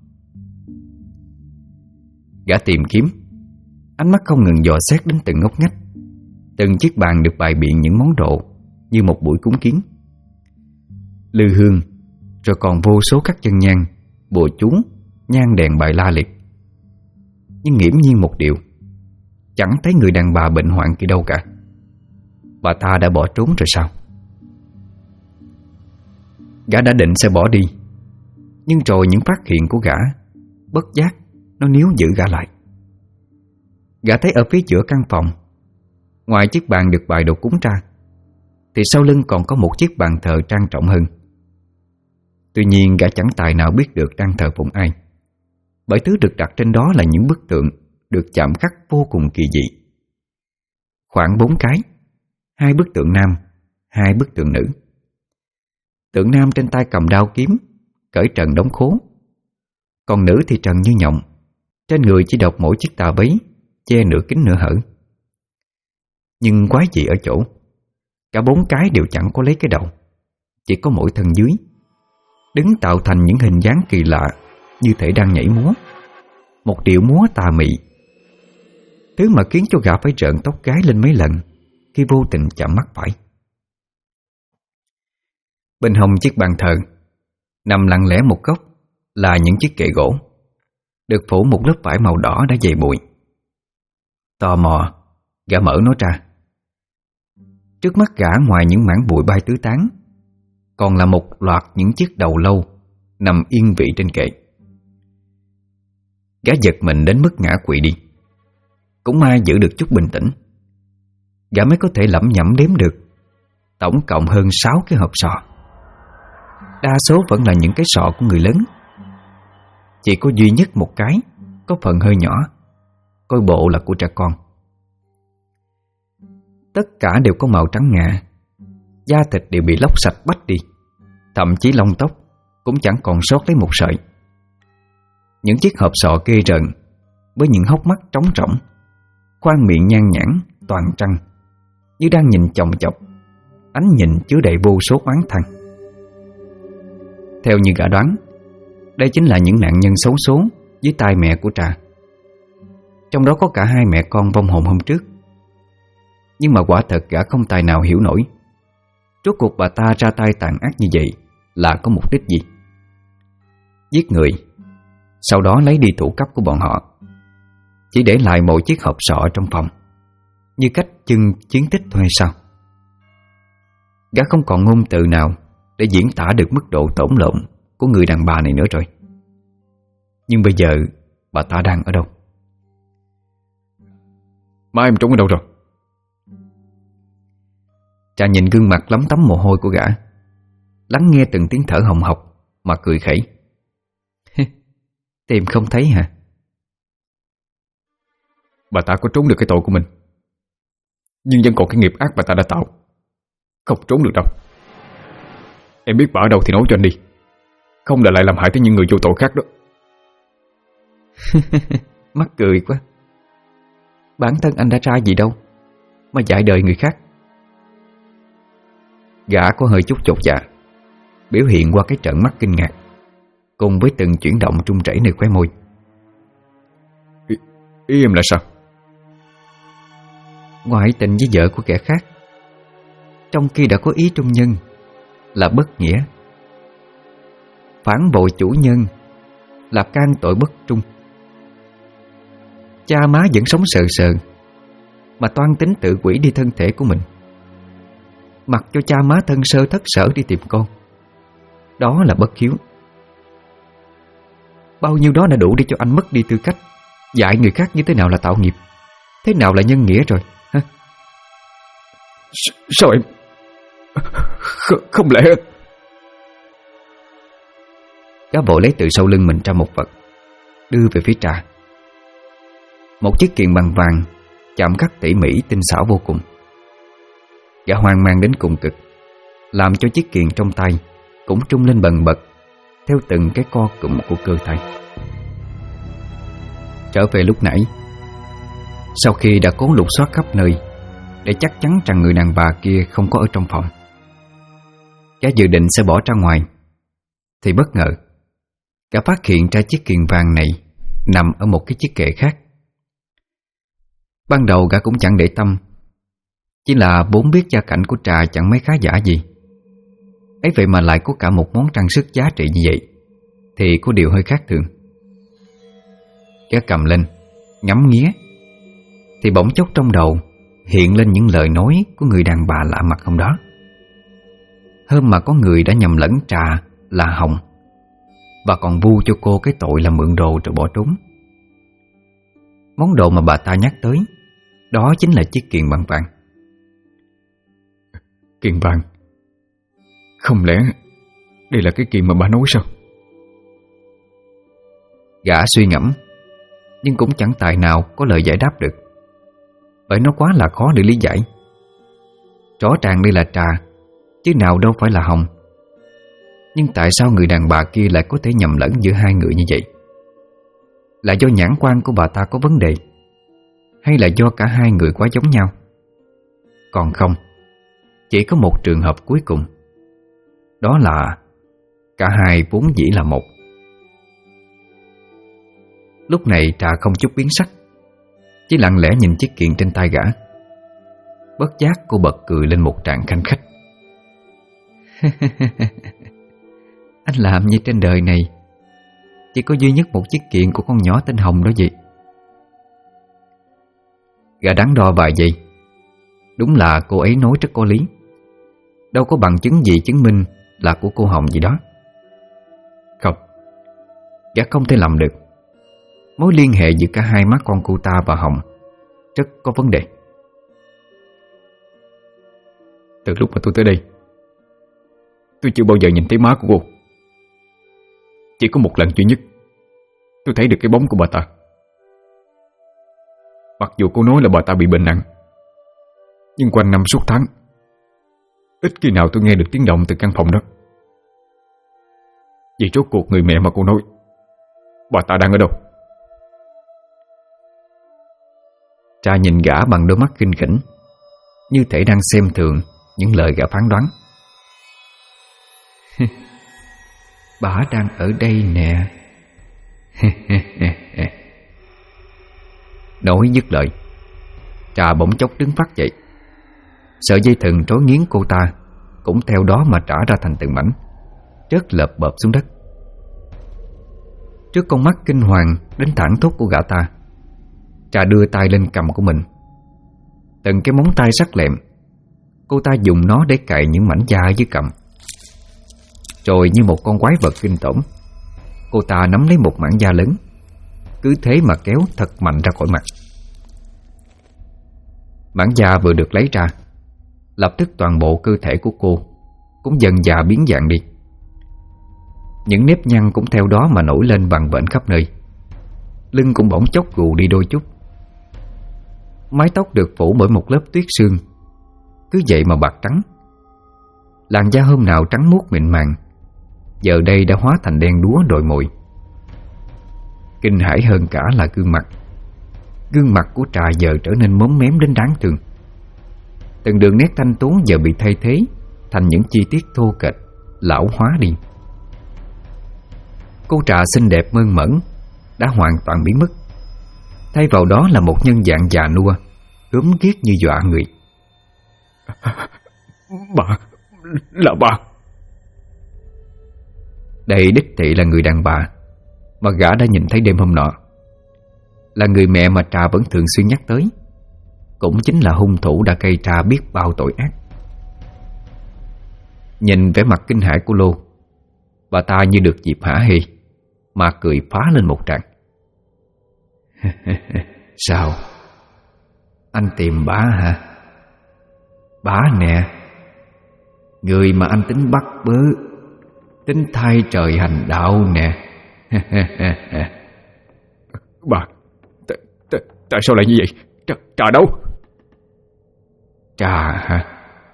Gã tìm kiếm, ánh mắt không ngừng dò xét đến từng ngóc ngách. Từng chiếc bàn được bày biện những món đồ như một buổi cúng kiến, lư hương, rồi còn vô số các chân nhang, bùa chú, nhang đèn bày la liệt. Nhưng nghiễm nhiên một điều, chẳng thấy người đàn bà bệnh hoạn kia đâu cả. Bà ta đã bỏ trốn rồi sao? Gã đã định sẽ bỏ đi, nhưng rồi những phát hiện của gã bất giác nó níu giữ gã lại. Gã thấy ở phía giữa căn phòng, ngoài chiếc bàn được bày đồ cúng ra, thì sau lưng còn có một chiếc bàn thờ trang trọng hơn. Tuy nhiên gã chẳng tài nào biết được đang thờ phụng ai, bởi thứ được đặt trên đó là những bức tượng được chạm khắc vô cùng kỳ dị. Khoảng 4 cái, 2 bức tượng nam, 2 bức tượng nữ. Tượng nam trên tay cầm đao kiếm, cởi trần đóng khố. Còn nữ thì trần như nhộng, trên người chỉ độc mỗi chiếc tà váy che nửa kín nửa hở. Nhưng quái dị ở chỗ, cả 4 cái đều chẳng có lấy cái đầu, chỉ có mỗi thân dưới, đứng tạo thành những hình dáng kỳ lạ, như thể đang nhảy múa, một điệu múa tà mị. Thứ mà khiến cho gã phải trợn tóc gáy lên mấy lần khi vô tình chạm mắt phải. Bên hông chiếc bàn thờ nằm lặng lẽ một góc là những chiếc kệ gỗ được phủ một lớp vải màu đỏ đã dày bụi. Tò mò, gã mở nó ra. Trước mắt gã ngoài những mảng bụi bay tứ tán còn là một loạt những chiếc đầu lâu nằm yên vị trên kệ. Gã giật mình đến mức ngã quỵ đi. Cũng may giữ được chút bình tĩnh, gã mới có thể lẩm nhẩm đếm được tổng cộng hơn 6 cái hộp sọ. Đa số vẫn là những cái sọ của người lớn, chỉ có duy nhất một cái có phần hơi nhỏ, coi bộ là của trẻ con. Tất cả đều có màu trắng ngà, da thịt đều bị lóc sạch bách đi, thậm chí lông tóc cũng chẳng còn sót lấy một sợi. Những chiếc hộp sọ ghê rợn, với những hốc mắt trống rỗng, khoang miệng nhan nhãn toàn trăng, như đang nhìn chòng chọc, ánh nhìn chứa đầy vô số oán thăng. Theo như gã đoán, đây chính là những nạn nhân xấu số dưới tay mẹ của Trà. Trong đó có cả 2 mẹ con vong hồn hôm trước. Nhưng mà quả thật gã không tài nào hiểu nổi rốt cuộc bà ta ra tay tàn ác như vậy là có mục đích gì. Giết người, sau đó lấy đi thủ cấp của bọn họ, chỉ để lại mỗi chiếc hộp sọ trong phòng, như cách chưng chiến tích thôi hay sao? Gã không còn ngôn từ nào để diễn tả được mức độ tổn lộn của người đàn bà này nữa rồi. Nhưng bây giờ bà ta đang ở đâu? Má em trốn ở đâu rồi? Trà nhìn gương mặt lấm tấm mồ hôi của gã, lắng nghe từng tiếng thở hồng hộc mà cười khẩy. Tìm không thấy hả? Bà ta có trốn được cái tội của mình, nhưng vẫn còn cái nghiệp ác bà ta đã tạo, không trốn được đâu. Em biết bà ở đâu thì nói cho anh đi, không là lại làm hại tới những người vô tội khác đó. Mắc cười quá. Bản thân anh đã ra gì đâu mà dạy đời người khác. Gã có hơi chút chột dạ, biểu hiện qua cái trợn mắt kinh ngạc, cùng với từng chuyển động trung chảy nơi khóe môi. Ý em là sao? Ngoại tình với vợ của kẻ khác, trong khi đã có ý trung nhân, là bất nghĩa. Phản bội chủ nhân là can tội bất trung. Cha má vẫn sống sờ sờ mà toan tính tự quỷ đi thân thể của mình, mặc cho cha má thân sơ thất sở đi tìm con. Đó là bất hiếu. Bao nhiêu đó đã đủ để cho anh mất đi tư cách dạy người khác như thế nào là tạo nghiệp, thế nào là nhân nghĩa rồi hả? Sao em không lẽ... Gã vội lấy từ sau lưng mình ra một vật, đưa về phía Trà. Một chiếc kiềng bằng vàng chạm khắc tỉ mỉ tinh xảo vô cùng. Gã hoang mang đến cùng cực, làm cho chiếc kiềng trong tay cũng trung lên bần bật theo từng cái co cụm của cơ thể. Trở về lúc nãy, sau khi đã cố lục soát khắp nơi để chắc chắn rằng người đàn bà kia không có ở trong phòng, gã dự định sẽ bỏ ra ngoài, thì bất ngờ gã phát hiện ra chiếc kiềng vàng này nằm ở một cái chiếc kệ khác. Ban đầu gã cũng chẳng để tâm, chỉ là vốn biết gia cảnh của Trà chẳng mấy khá giả gì, ấy vậy mà lại có cả một món trang sức giá trị như vậy, thì có điều hơi khác thường. Gã cầm lên, ngắm nghía, thì bỗng chốc trong đầu hiện lên những lời nói của người đàn bà lạ mặt hôm đó. Hôm mà có người đã nhầm lẫn Trà là Hồng, và còn vu cho cô cái tội là mượn đồ rồi bỏ trốn. Món đồ mà bà ta nhắc tới đó chính là chiếc kiềng bằng vàng. Kiềng vàng? Không lẽ đây là cái kiềng mà bà nói sao? Gã suy ngẫm, nhưng cũng chẳng tài nào có lời giải đáp được, bởi nó quá là khó để lý giải. Rõ ràng đây là Trà, chứ nào đâu phải là Hồng. Nhưng tại sao người đàn bà kia lại có thể nhầm lẫn giữa hai người như vậy? Là do nhãn quan của bà ta có vấn đề, hay là do cả hai người quá giống nhau? Còn không, chỉ có một trường hợp cuối cùng, đó là cả hai vốn dĩ là một. Lúc này Trà không chút biến sắc, chỉ lặng lẽ nhìn chiếc kiềng trên tay gã. Bất giác cô bật cười lên một tràng khanh khách. Anh làm như trên đời này chỉ có duy nhất một chiếc kiện của con nhỏ tên Hồng đó vậy. Gã đắn đo vài giây. Đúng là cô ấy nói rất có lý. Đâu có bằng chứng gì chứng minh là của cô Hồng gì đó. Không, gã không thể làm được. Mối liên hệ giữa cả hai má con cô ta và Hồng rất có vấn đề. Từ lúc mà tôi tới đây, tôi chưa bao giờ nhìn thấy má của cô. Chỉ có một lần duy nhất tôi thấy được cái bóng của bà ta. Mặc dù cô nói là bà ta bị bệnh nặng, nhưng quanh năm suốt tháng ít khi nào tôi nghe được tiếng động từ căn phòng đó. Vậy rốt cuộc người mẹ mà cô nói, bà ta đang ở đâu? Tra nhìn gã bằng đôi mắt kinh khỉnh, như thể đang xem thường những lời gã phán đoán. Bà đang ở đây nè. Nói dứt lời, Trà bỗng chốc đứng phát dậy. Sợi dây thừng trói nghiến cô ta cũng theo đó mà trả ra thành từng mảnh, rớt lợp bợp xuống đất. Trước con mắt kinh hoàng đến thẳng thốt của gã ta, Trà đưa tay lên cầm của mình. Từng cái móng tay sắc lẹm, cô ta dùng nó để cạy những mảnh da dưới cầm. Rồi như một con quái vật kinh tởm, cô ta nắm lấy một mảng da lớn, cứ thế mà kéo thật mạnh ra khỏi mặt. Mảng da vừa được lấy ra, lập tức toàn bộ cơ thể của cô cũng dần dà biến dạng đi. Những nếp nhăn cũng theo đó mà nổi lên vằn vện khắp nơi. Lưng cũng bỗng chốc gù đi đôi chút. Mái tóc được phủ bởi một lớp tuyết sương, cứ vậy mà bạc trắng. Làn da hôm nào trắng muốt mịn màng, giờ đây đã hóa thành đen đúa đồi mồi. Kinh hãi hơn cả là gương mặt. Gương mặt của Trà giờ trở nên móm mém đến đáng thương. Từng đường nét thanh tú giờ bị thay thế thành những chi tiết thô kệch, lão hóa đi. Cô Trà xinh đẹp mơn mởn đã hoàn toàn biến mất. Thay vào đó là một nhân dạng già nua, gớm ghiếc như dọa người. Bà, là bà. Đây đích thị là người đàn bà mà gã đã nhìn thấy đêm hôm nọ, là người mẹ mà Trà vẫn thường xuyên nhắc tới, cũng chính là hung thủ đã gây ra biết bao tội ác. Nhìn vẻ mặt kinh hãi của Lô, bà ta như được dịp hả hê mà cười phá lên một tràng. Sao? Anh tìm bá hả? Bá nè, người mà anh tính bắt bớ, tính thay trời hành đạo nè. Bà, tại sao lại như vậy? Trà đâu? Trà hả?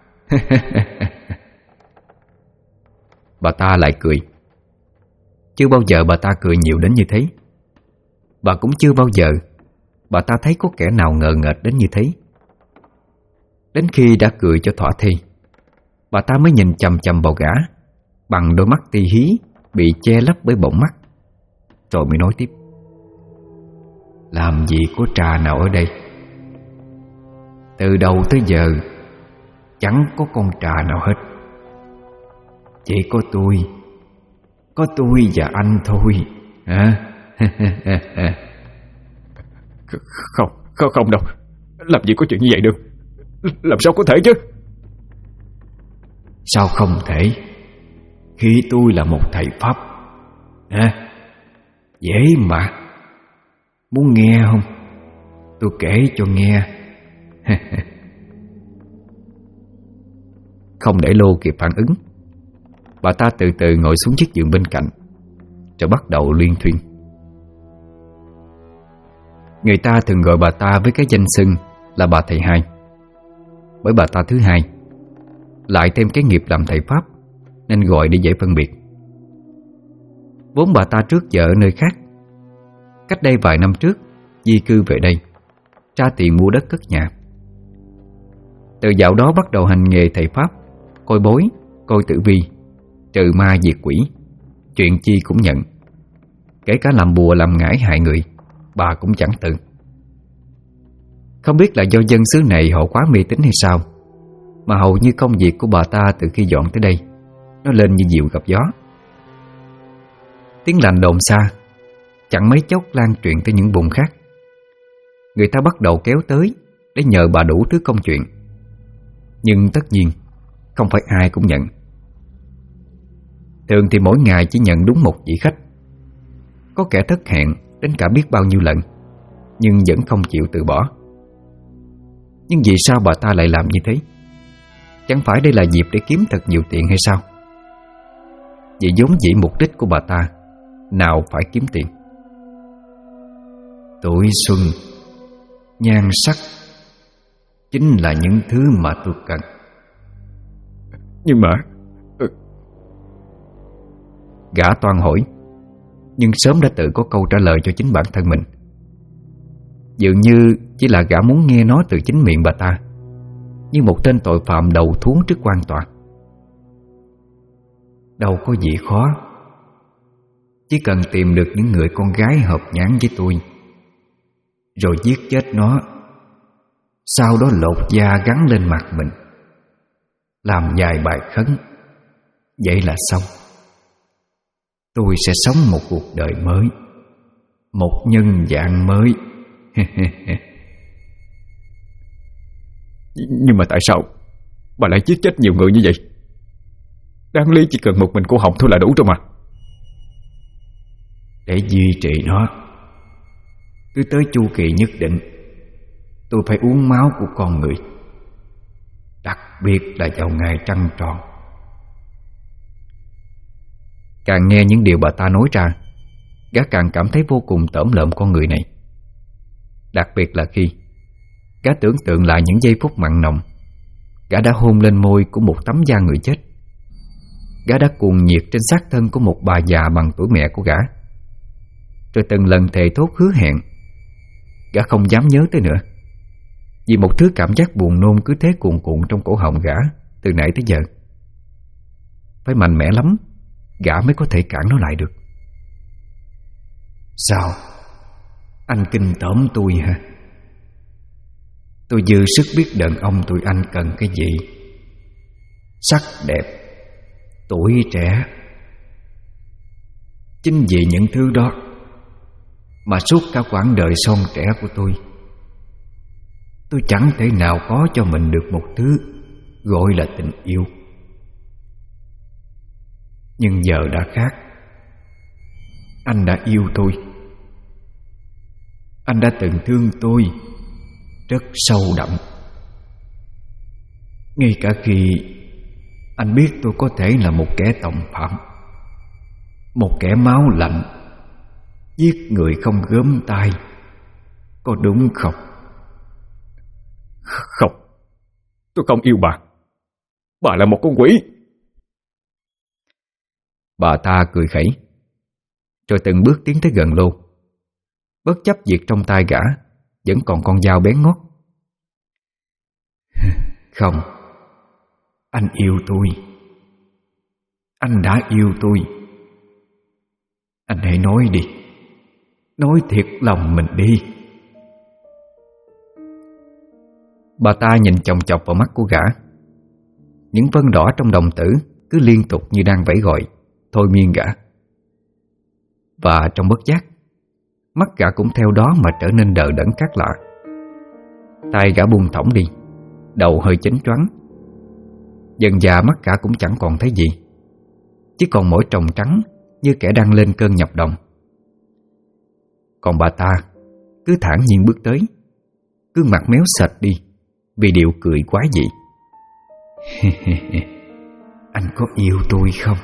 Bà ta lại cười. Chưa bao giờ bà ta cười nhiều đến như thế. Bà cũng chưa bao giờ bà ta thấy có kẻ nào ngờ nghệch đến như thế. Đến khi đã cười cho thỏa thi, bà ta mới nhìn chằm chằm vào gã bằng đôi mắt ti hí bị che lấp bởi bọng mắt, rồi mới nói tiếp. Làm gì có Trà nào ở đây? Từ đầu tới giờ chẳng có con Trà nào hết. Chỉ có tôi và anh thôi hả? Không đâu. Làm gì có chuyện như vậy được. Làm sao có thể chứ? Sao không thể? Khi tôi là một thầy Pháp hả? Dễ mà. Muốn nghe không? Tôi kể cho nghe. Không để Lô kịp phản ứng, bà ta từ từ ngồi xuống chiếc giường bên cạnh, rồi bắt đầu luyên thuyên. Người ta thường gọi bà ta với cái danh xưng là bà thầy hai, bởi bà ta thứ hai, lại thêm cái nghiệp làm thầy Pháp, nên gọi để dễ phân biệt. Vốn bà ta trước giờ ở nơi khác. Cách đây vài năm trước di cư về đây, ra tiền mua đất cất nhà. Từ dạo đó bắt đầu hành nghề thầy Pháp, coi bói, coi tử vi, trừ ma diệt quỷ, chuyện chi cũng nhận. Kể cả làm bùa làm ngải hại người, bà cũng chẳng tự. Không biết là do dân xứ này họ quá mê tín hay sao, mà hầu như công việc của bà ta từ khi dọn tới đây nó lên như diều gặp gió. Tiếng lành đồn xa, chẳng mấy chốc lan truyền tới những vùng khác. Người ta bắt đầu kéo tới để nhờ bà đủ thứ công chuyện. Nhưng tất nhiên không phải ai cũng nhận. Thường thì mỗi ngày chỉ nhận đúng một vị khách. Có kẻ thất hẹn đến cả biết bao nhiêu lần, nhưng vẫn không chịu từ bỏ. Nhưng vì sao bà ta lại làm như thế? Chẳng phải đây là dịp để kiếm thật nhiều tiền hay sao? Vì vốn dĩ mục đích của bà ta nào phải kiếm tiền. Tuổi xuân, nhan sắc chính là những thứ mà tôi cần. Nhưng mà Gã toan hỏi, nhưng sớm đã tự có câu trả lời cho chính bản thân mình. Dường như chỉ là gã muốn nghe nó từ chính miệng bà ta, như một tên tội phạm đầu thú trước quan tòa. Đâu có gì khó, chỉ cần tìm được những người con gái hợp nhãn với tôi, rồi giết chết nó, sau đó lột da gắn lên mặt mình, làm vài bài khấn, vậy là xong. Tôi sẽ sống một cuộc đời mới, một nhân dạng mới. Nhưng mà tại sao bà lại giết chết nhiều người như vậy? Đáng lý chỉ cần một mình cô Hồng thôi là đủ rồi mà. Để duy trì nó, cứ tới chu kỳ nhất định, tôi phải uống máu của con người, đặc biệt là vào ngày trăng tròn. Càng nghe những điều bà ta nói ra, gã càng cảm thấy vô cùng tởm lợm con người này. Đặc biệt là khi gã tưởng tượng lại những giây phút mặn nồng gã đã hôn lên môi của một tấm da người chết. Gã đã cuồng nhiệt trên xác thân của một bà già bằng tuổi mẹ của gã, rồi từng lần thề thốt hứa hẹn. Gã không dám nhớ tới nữa, vì một thứ cảm giác buồn nôn cứ thế cuồn cuộn trong cổ họng gã từ nãy tới giờ. Phải mạnh mẽ lắm gã mới có thể cản nó lại được. Sao? Anh kinh tởm tôi hả? Tôi dư sức biết đàn ông tụi anh cần cái gì. Sắc đẹp, tuổi trẻ. Chính vì những thứ đó mà suốt cả quãng đời son trẻ của tôi chẳng thể nào có cho mình được một thứ gọi là tình yêu. Nhưng giờ đã khác. Anh đã yêu tôi. Anh đã từng thương tôi rất sâu đậm. Ngay cả khi anh biết tôi có thể là một kẻ tòng phạm, một kẻ máu lạnh, giết người không gớm tay. Có đúng không? Không, tôi không yêu bà. Bà là một con quỷ. Bà ta cười khẩy, rồi từng bước tiến tới gần Lô, bất chấp việc trong tay gã vẫn còn con dao bén ngót. Không, anh yêu tôi. Anh đã yêu tôi. Anh hãy nói đi, nói thiệt lòng mình đi. Bà ta nhìn chòng chọc vào mắt của gã. Những vân đỏ trong đồng tử cứ liên tục như đang vẫy gọi, thôi miên gã. Và trong bất giác, mắt gã cũng theo đó mà trở nên đờ đẫn khác lạ. Tai gã buông thõng đi, đầu hơi chếnh choáng. Dần dà mắt gã cũng chẳng còn thấy gì, chỉ còn mỗi tròng trắng như kẻ đang lên cơn nhập đồng. Còn bà ta cứ thản nhiên bước tới, gương mặt méo sệt đi vì điệu cười quái dị. Anh có yêu tôi không?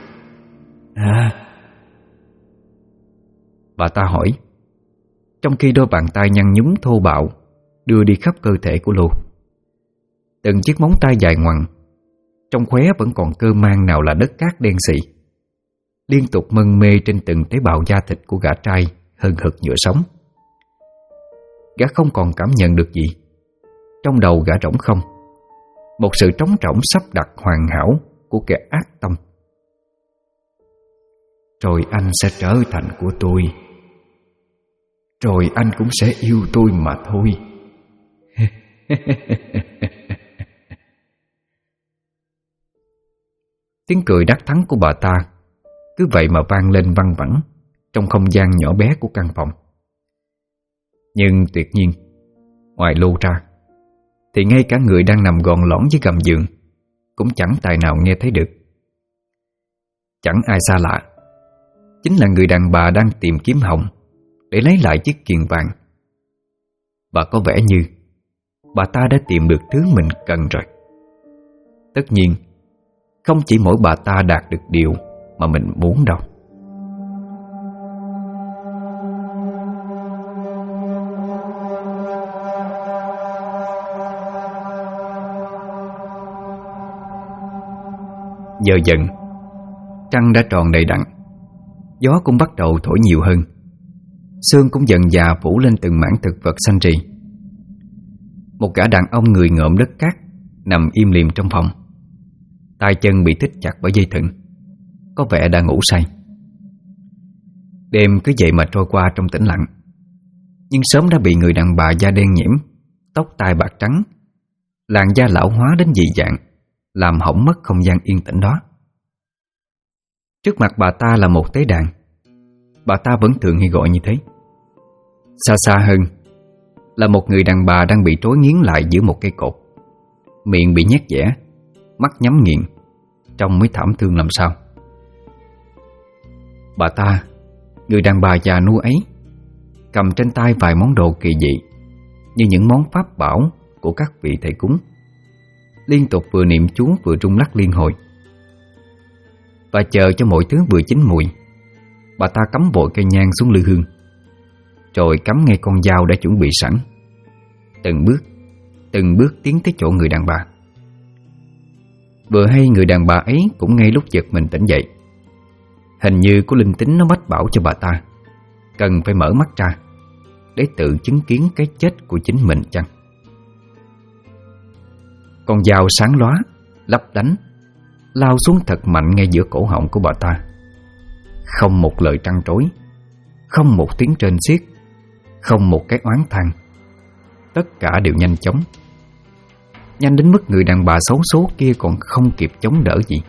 Bà ta hỏi, trong khi đôi bàn tay nhăn nhúm thô bạo đưa đi khắp cơ thể của Lô. Từng chiếc móng tay dài ngoằng, trong khóe vẫn còn cơ mang nào là đất cát đen xị, liên tục mân mê trên từng tế bào da thịt của gã trai hừng hực nhựa sống. Gã không còn cảm nhận được gì. Trong đầu gã trống không, một sự trống trỏng sắp đặt hoàn hảo của kẻ ác tâm. Rồi anh sẽ trở thành của tôi. Rồi anh cũng sẽ yêu tôi mà thôi. Tiếng cười đắc thắng của bà ta cứ vậy mà vang lên văng vẳng trong không gian nhỏ bé của căn phòng. Nhưng tuyệt nhiên, ngoài Lu ra thì ngay cả người đang nằm gọn lõn dưới gầm giường cũng chẳng tài nào nghe thấy được. Chẳng ai xa lạ, chính là người đàn bà đang tìm kiếm Hồng để lấy lại chiếc kiềng vàng. Và có vẻ như bà ta đã tìm được thứ mình cần rồi. Tất nhiên, không chỉ mỗi bà ta đạt được điều mà mình muốn đâu. Giờ dần, trăng đã tròn đầy đặn, gió cũng bắt đầu thổi nhiều hơn. Sương cũng dần dà phủ lên từng mảng thực vật xanh rì. Một gã đàn ông người ngợm đất cát nằm im lìm trong phòng, tay chân bị thít chặt bởi dây thừng, có vẻ đã ngủ say. Đêm cứ vậy mà trôi qua trong tĩnh lặng, nhưng sớm đã bị người đàn bà da đen nhẽm, tóc tai bạc trắng, làn da lão hóa đến dị dạng, làm hỏng mất không gian yên tĩnh đó. Trước mặt bà ta là một tế đàn. Bà ta vẫn thường hay gọi như thế. Xa xa hơn là một người đàn bà đang bị trói nghiến lại giữa một cây cột, miệng bị nhét dẻ, mắt nhắm nghiền, trông mới thảm thương làm sao. Bà ta, người đàn bà già nua ấy, cầm trên tay vài món đồ kỳ dị như những món pháp bảo của các vị thầy cúng, liên tục vừa niệm chú vừa rung lắc liên hồi. Và chờ cho mọi thứ vừa chín mùi, bà ta cắm vội cây nhang xuống lư hương, rồi cắm ngay con dao đã chuẩn bị sẵn, từng bước tiến tới chỗ người đàn bà. Vừa hay người đàn bà ấy cũng ngay lúc giật mình tỉnh dậy. Hình như có linh tính nó mách bảo cho bà ta cần phải mở mắt ra để tự chứng kiến cái chết của chính mình chăng. Con dao sáng lóa, lấp lánh, lao xuống thật mạnh ngay giữa cổ họng của bà ta. Không một lời trăn trối, không một tiếng rên xiết, không một cái oán than. Tất cả đều nhanh chóng, nhanh đến mức người đàn bà xấu số kia còn không kịp chống đỡ gì.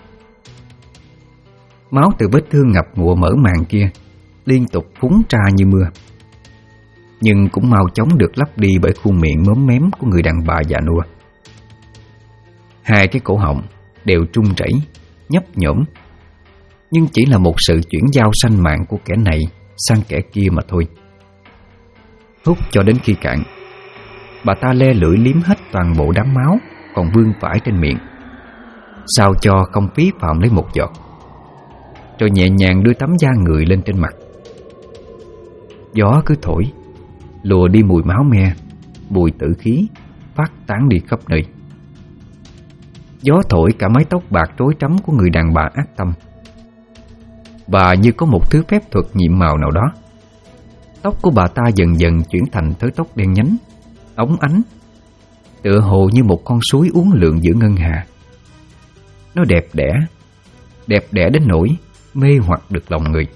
Máu từ vết thương ngập ngụa mở màng kia liên tục phúng ra như mưa, nhưng cũng mau chóng được lấp đi bởi khuôn miệng móm mém của người đàn bà già nua. Hai cái cổ họng đều trung rẩy, nhấp nhổm, nhưng chỉ là một sự chuyển giao sanh mạng của kẻ này sang kẻ kia mà thôi. Hút cho đến khi cạn, bà ta le lưỡi liếm hết toàn bộ đám máu còn vương vãi trên miệng, sao cho không phí phạm lấy một giọt, rồi nhẹ nhàng đưa tấm da người lên trên mặt. Gió cứ thổi, lùa đi mùi máu me, mùi tử khí phát tán đi khắp nơi. Gió thổi cả mái tóc bạc rối rắm của người đàn bà ác tâm. Và như có một thứ phép thuật nhiệm màu nào đó, tóc của bà ta dần dần chuyển thành thớ tóc đen nhánh, óng ánh, tựa hồ như một con suối uốn lượn giữa ngân hà. Nó đẹp đẽ đến nỗi mê hoặc được lòng người.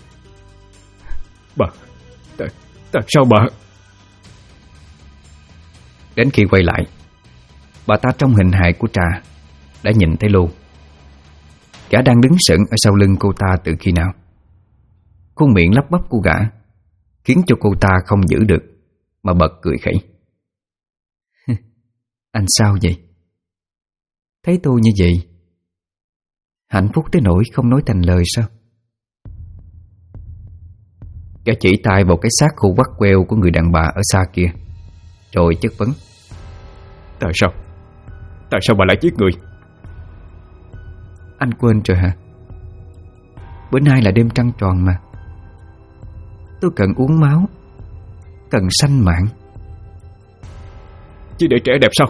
Bà, tại sao bà? Đến khi quay lại, bà ta trong hình hài của Trà đã nhìn thấy Lô. Gã đang đứng sững ở sau lưng cô ta từ khi nào. Khuôn miệng lắp bắp của gã khiến cho cô ta không giữ được mà bật cười khẩy. Anh sao vậy? Thấy tôi như vậy, hạnh phúc tới nỗi không nói thành lời sao? Gã chỉ tay vào cái xác khô quắt queo của người đàn bà ở xa kia, rồi chất vấn. Tại sao bà lại giết người? Anh quên rồi hả? Bữa nay là đêm trăng tròn mà. Tôi cần uống máu, cần sanh mạng. Chỉ để trẻ đẹp sao?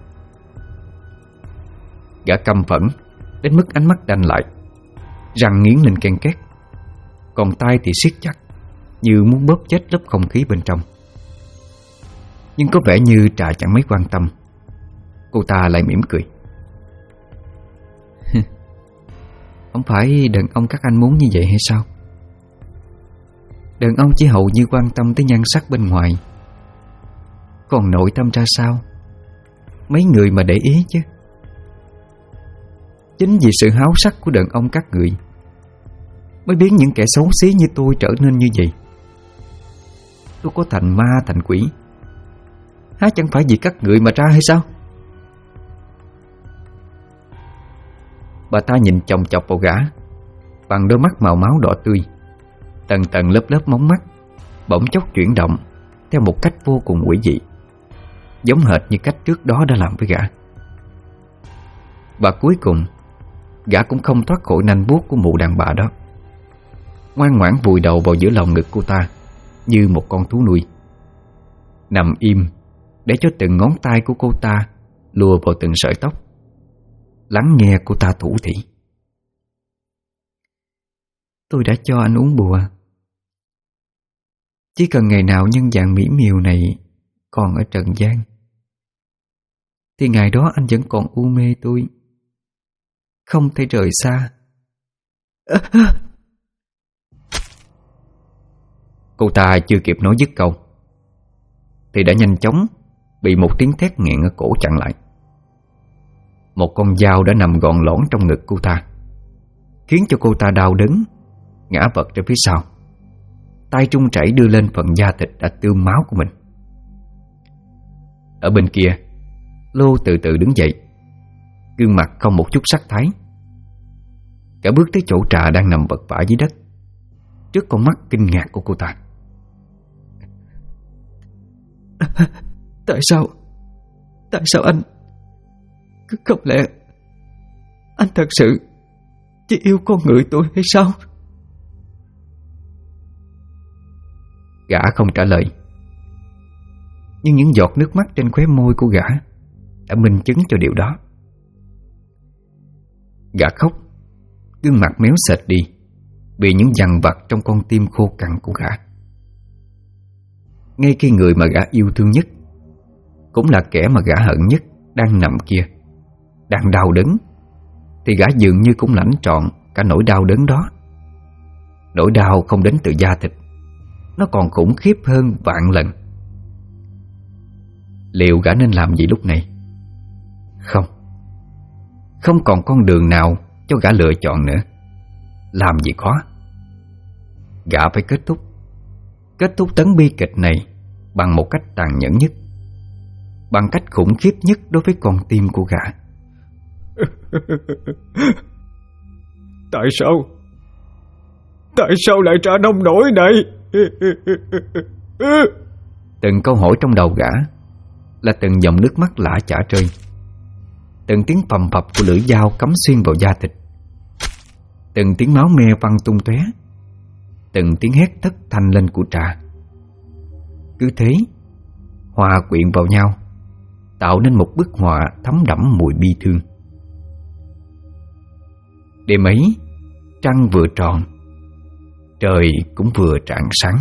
Gã căm phẫn đến mức ánh mắt đanh lại, răng nghiến lên ken két, còn tay thì siết chặt như muốn bóp chết lớp không khí bên trong. Nhưng có vẻ như Trà chẳng mấy quan tâm. Cô ta lại mỉm cười. Không phải đàn ông các anh muốn như vậy hay sao? Đàn ông chỉ hầu như quan tâm tới nhan sắc bên ngoài, còn nội tâm ra sao mấy người mà để ý chứ. Chính vì sự háo sắc của đàn ông các người mới biến những kẻ xấu xí như tôi trở nên như vậy. Tôi có thành ma thành quỷ há chẳng phải vì các người mà ra hay sao? Bà ta nhìn chòng chọc vào gã bằng đôi mắt màu máu đỏ tươi. Tầng tầng lớp lớp móng mắt bỗng chốc chuyển động theo một cách vô cùng quỷ dị, giống hệt như cách trước đó đã làm với gã. Và cuối cùng gã cũng không thoát khỏi nanh buốt của mụ đàn bà đó, ngoan ngoãn vùi đầu vào giữa lòng ngực cô ta như một con thú nuôi, nằm im để cho từng ngón tay của cô ta lùa vào từng sợi tóc, lắng nghe cô ta thủ thỉ. Tôi đã cho anh uống bùa. Chỉ cần ngày nào nhân dạng mỹ miều này còn ở trần gian thì ngày đó anh vẫn còn u mê tôi, không thể rời xa. Cô ta chưa kịp nói dứt câu thì đã nhanh chóng bị một tiếng thét nghẹn ở cổ chặn lại. Một con dao đã nằm gọn lõn trong ngực cô ta, khiến cho cô ta đau đớn ngã vật ra phía sau, tay trung chảy đưa lên phần da thịt đã tươm máu của mình. Ở bên kia, Lô từ từ đứng dậy, gương mặt không một chút sắc thái. Cả bước tới chỗ Trà đang nằm vật vã dưới đất, trước con mắt kinh ngạc của cô ta. Tại sao anh? Không lẽ anh thật sự chỉ yêu con người tôi hay sao? Gã không trả lời, nhưng những giọt nước mắt trên khóe môi của gã đã minh chứng cho điều đó. Gã khóc, gương mặt méo sệt đi vì những dằn vặt trong con tim khô cằn của gã. Ngay khi người mà gã yêu thương nhất, cũng là kẻ mà gã hận nhất, đang nằm kia, đang đau đớn, thì gã dường như cũng lãnh trọn cả nỗi đau đớn đó. Nỗi đau không đến từ da thịt, nó còn khủng khiếp hơn vạn lần. Liệu gã nên làm gì lúc này? Không còn con đường nào cho gã lựa chọn nữa. Làm gì có. Gã phải kết thúc tấn bi kịch này bằng một cách tàn nhẫn nhất, bằng cách khủng khiếp nhất đối với con tim của gã. Tại sao lại trả nông nổi này? Từng câu hỏi trong đầu gã là từng dòng nước mắt lã chả rơi, từng tiếng phầm phập của lưỡi dao cắm xuyên vào da thịt, từng tiếng máu me văng tung tóe, từng tiếng hét thất thanh lên của Trà. Cứ thế hòa quyện vào nhau, tạo nên một bức họa thấm đẫm mùi bi thương. Đêm ấy, trăng vừa tròn, trời cũng vừa rạng sáng.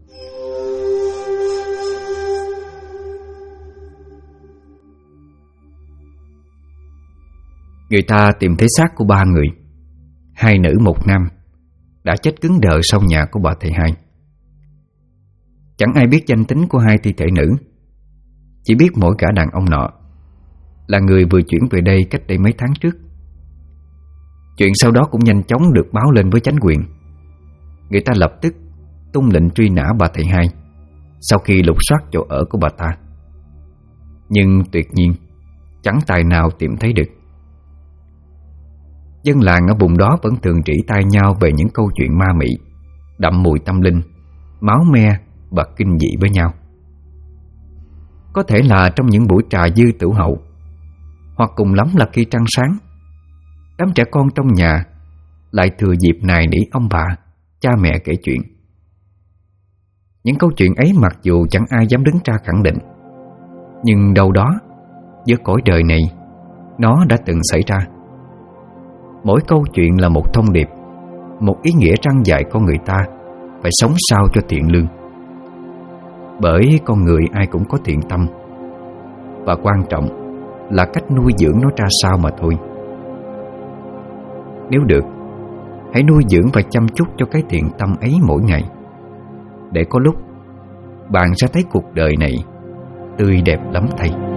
Người ta tìm thấy xác của 3 người, 2 nữ 1 nam, đã chết cứng đờ sau nhà của bà thầy hai. Chẳng ai biết danh tính của 2 thi thể nữ, chỉ biết mỗi cả đàn ông nọ là người vừa chuyển về đây cách đây mấy tháng trước. Chuyện sau đó cũng nhanh chóng được báo lên với chánh quyền. Người ta lập tức tung lệnh truy nã bà thầy hai sau khi lục soát chỗ ở của bà ta. Nhưng tuyệt nhiên chẳng tài nào tìm thấy được. Dân làng ở vùng đó vẫn thường trĩ tai nhau về những câu chuyện ma mị, đậm mùi tâm linh, máu me và kinh dị với nhau. Có thể là trong những buổi trà dư tửu hậu, hoặc cùng lắm là khi trăng sáng, đám trẻ con trong nhà lại thừa dịp nài nỉ ông bà, cha mẹ kể chuyện. Những câu chuyện ấy mặc dù chẳng ai dám đứng ra khẳng định, nhưng đâu đó giữa cõi đời này nó đã từng xảy ra. Mỗi câu chuyện là một thông điệp, một ý nghĩa răn dạy con người ta phải sống sao cho thiện lương. Bởi con người ai cũng có thiện tâm, và quan trọng là cách nuôi dưỡng nó ra sao mà thôi. Nếu được, hãy nuôi dưỡng và chăm chút cho cái thiện tâm ấy mỗi ngày, để có lúc bạn sẽ thấy cuộc đời này tươi đẹp lắm thầy.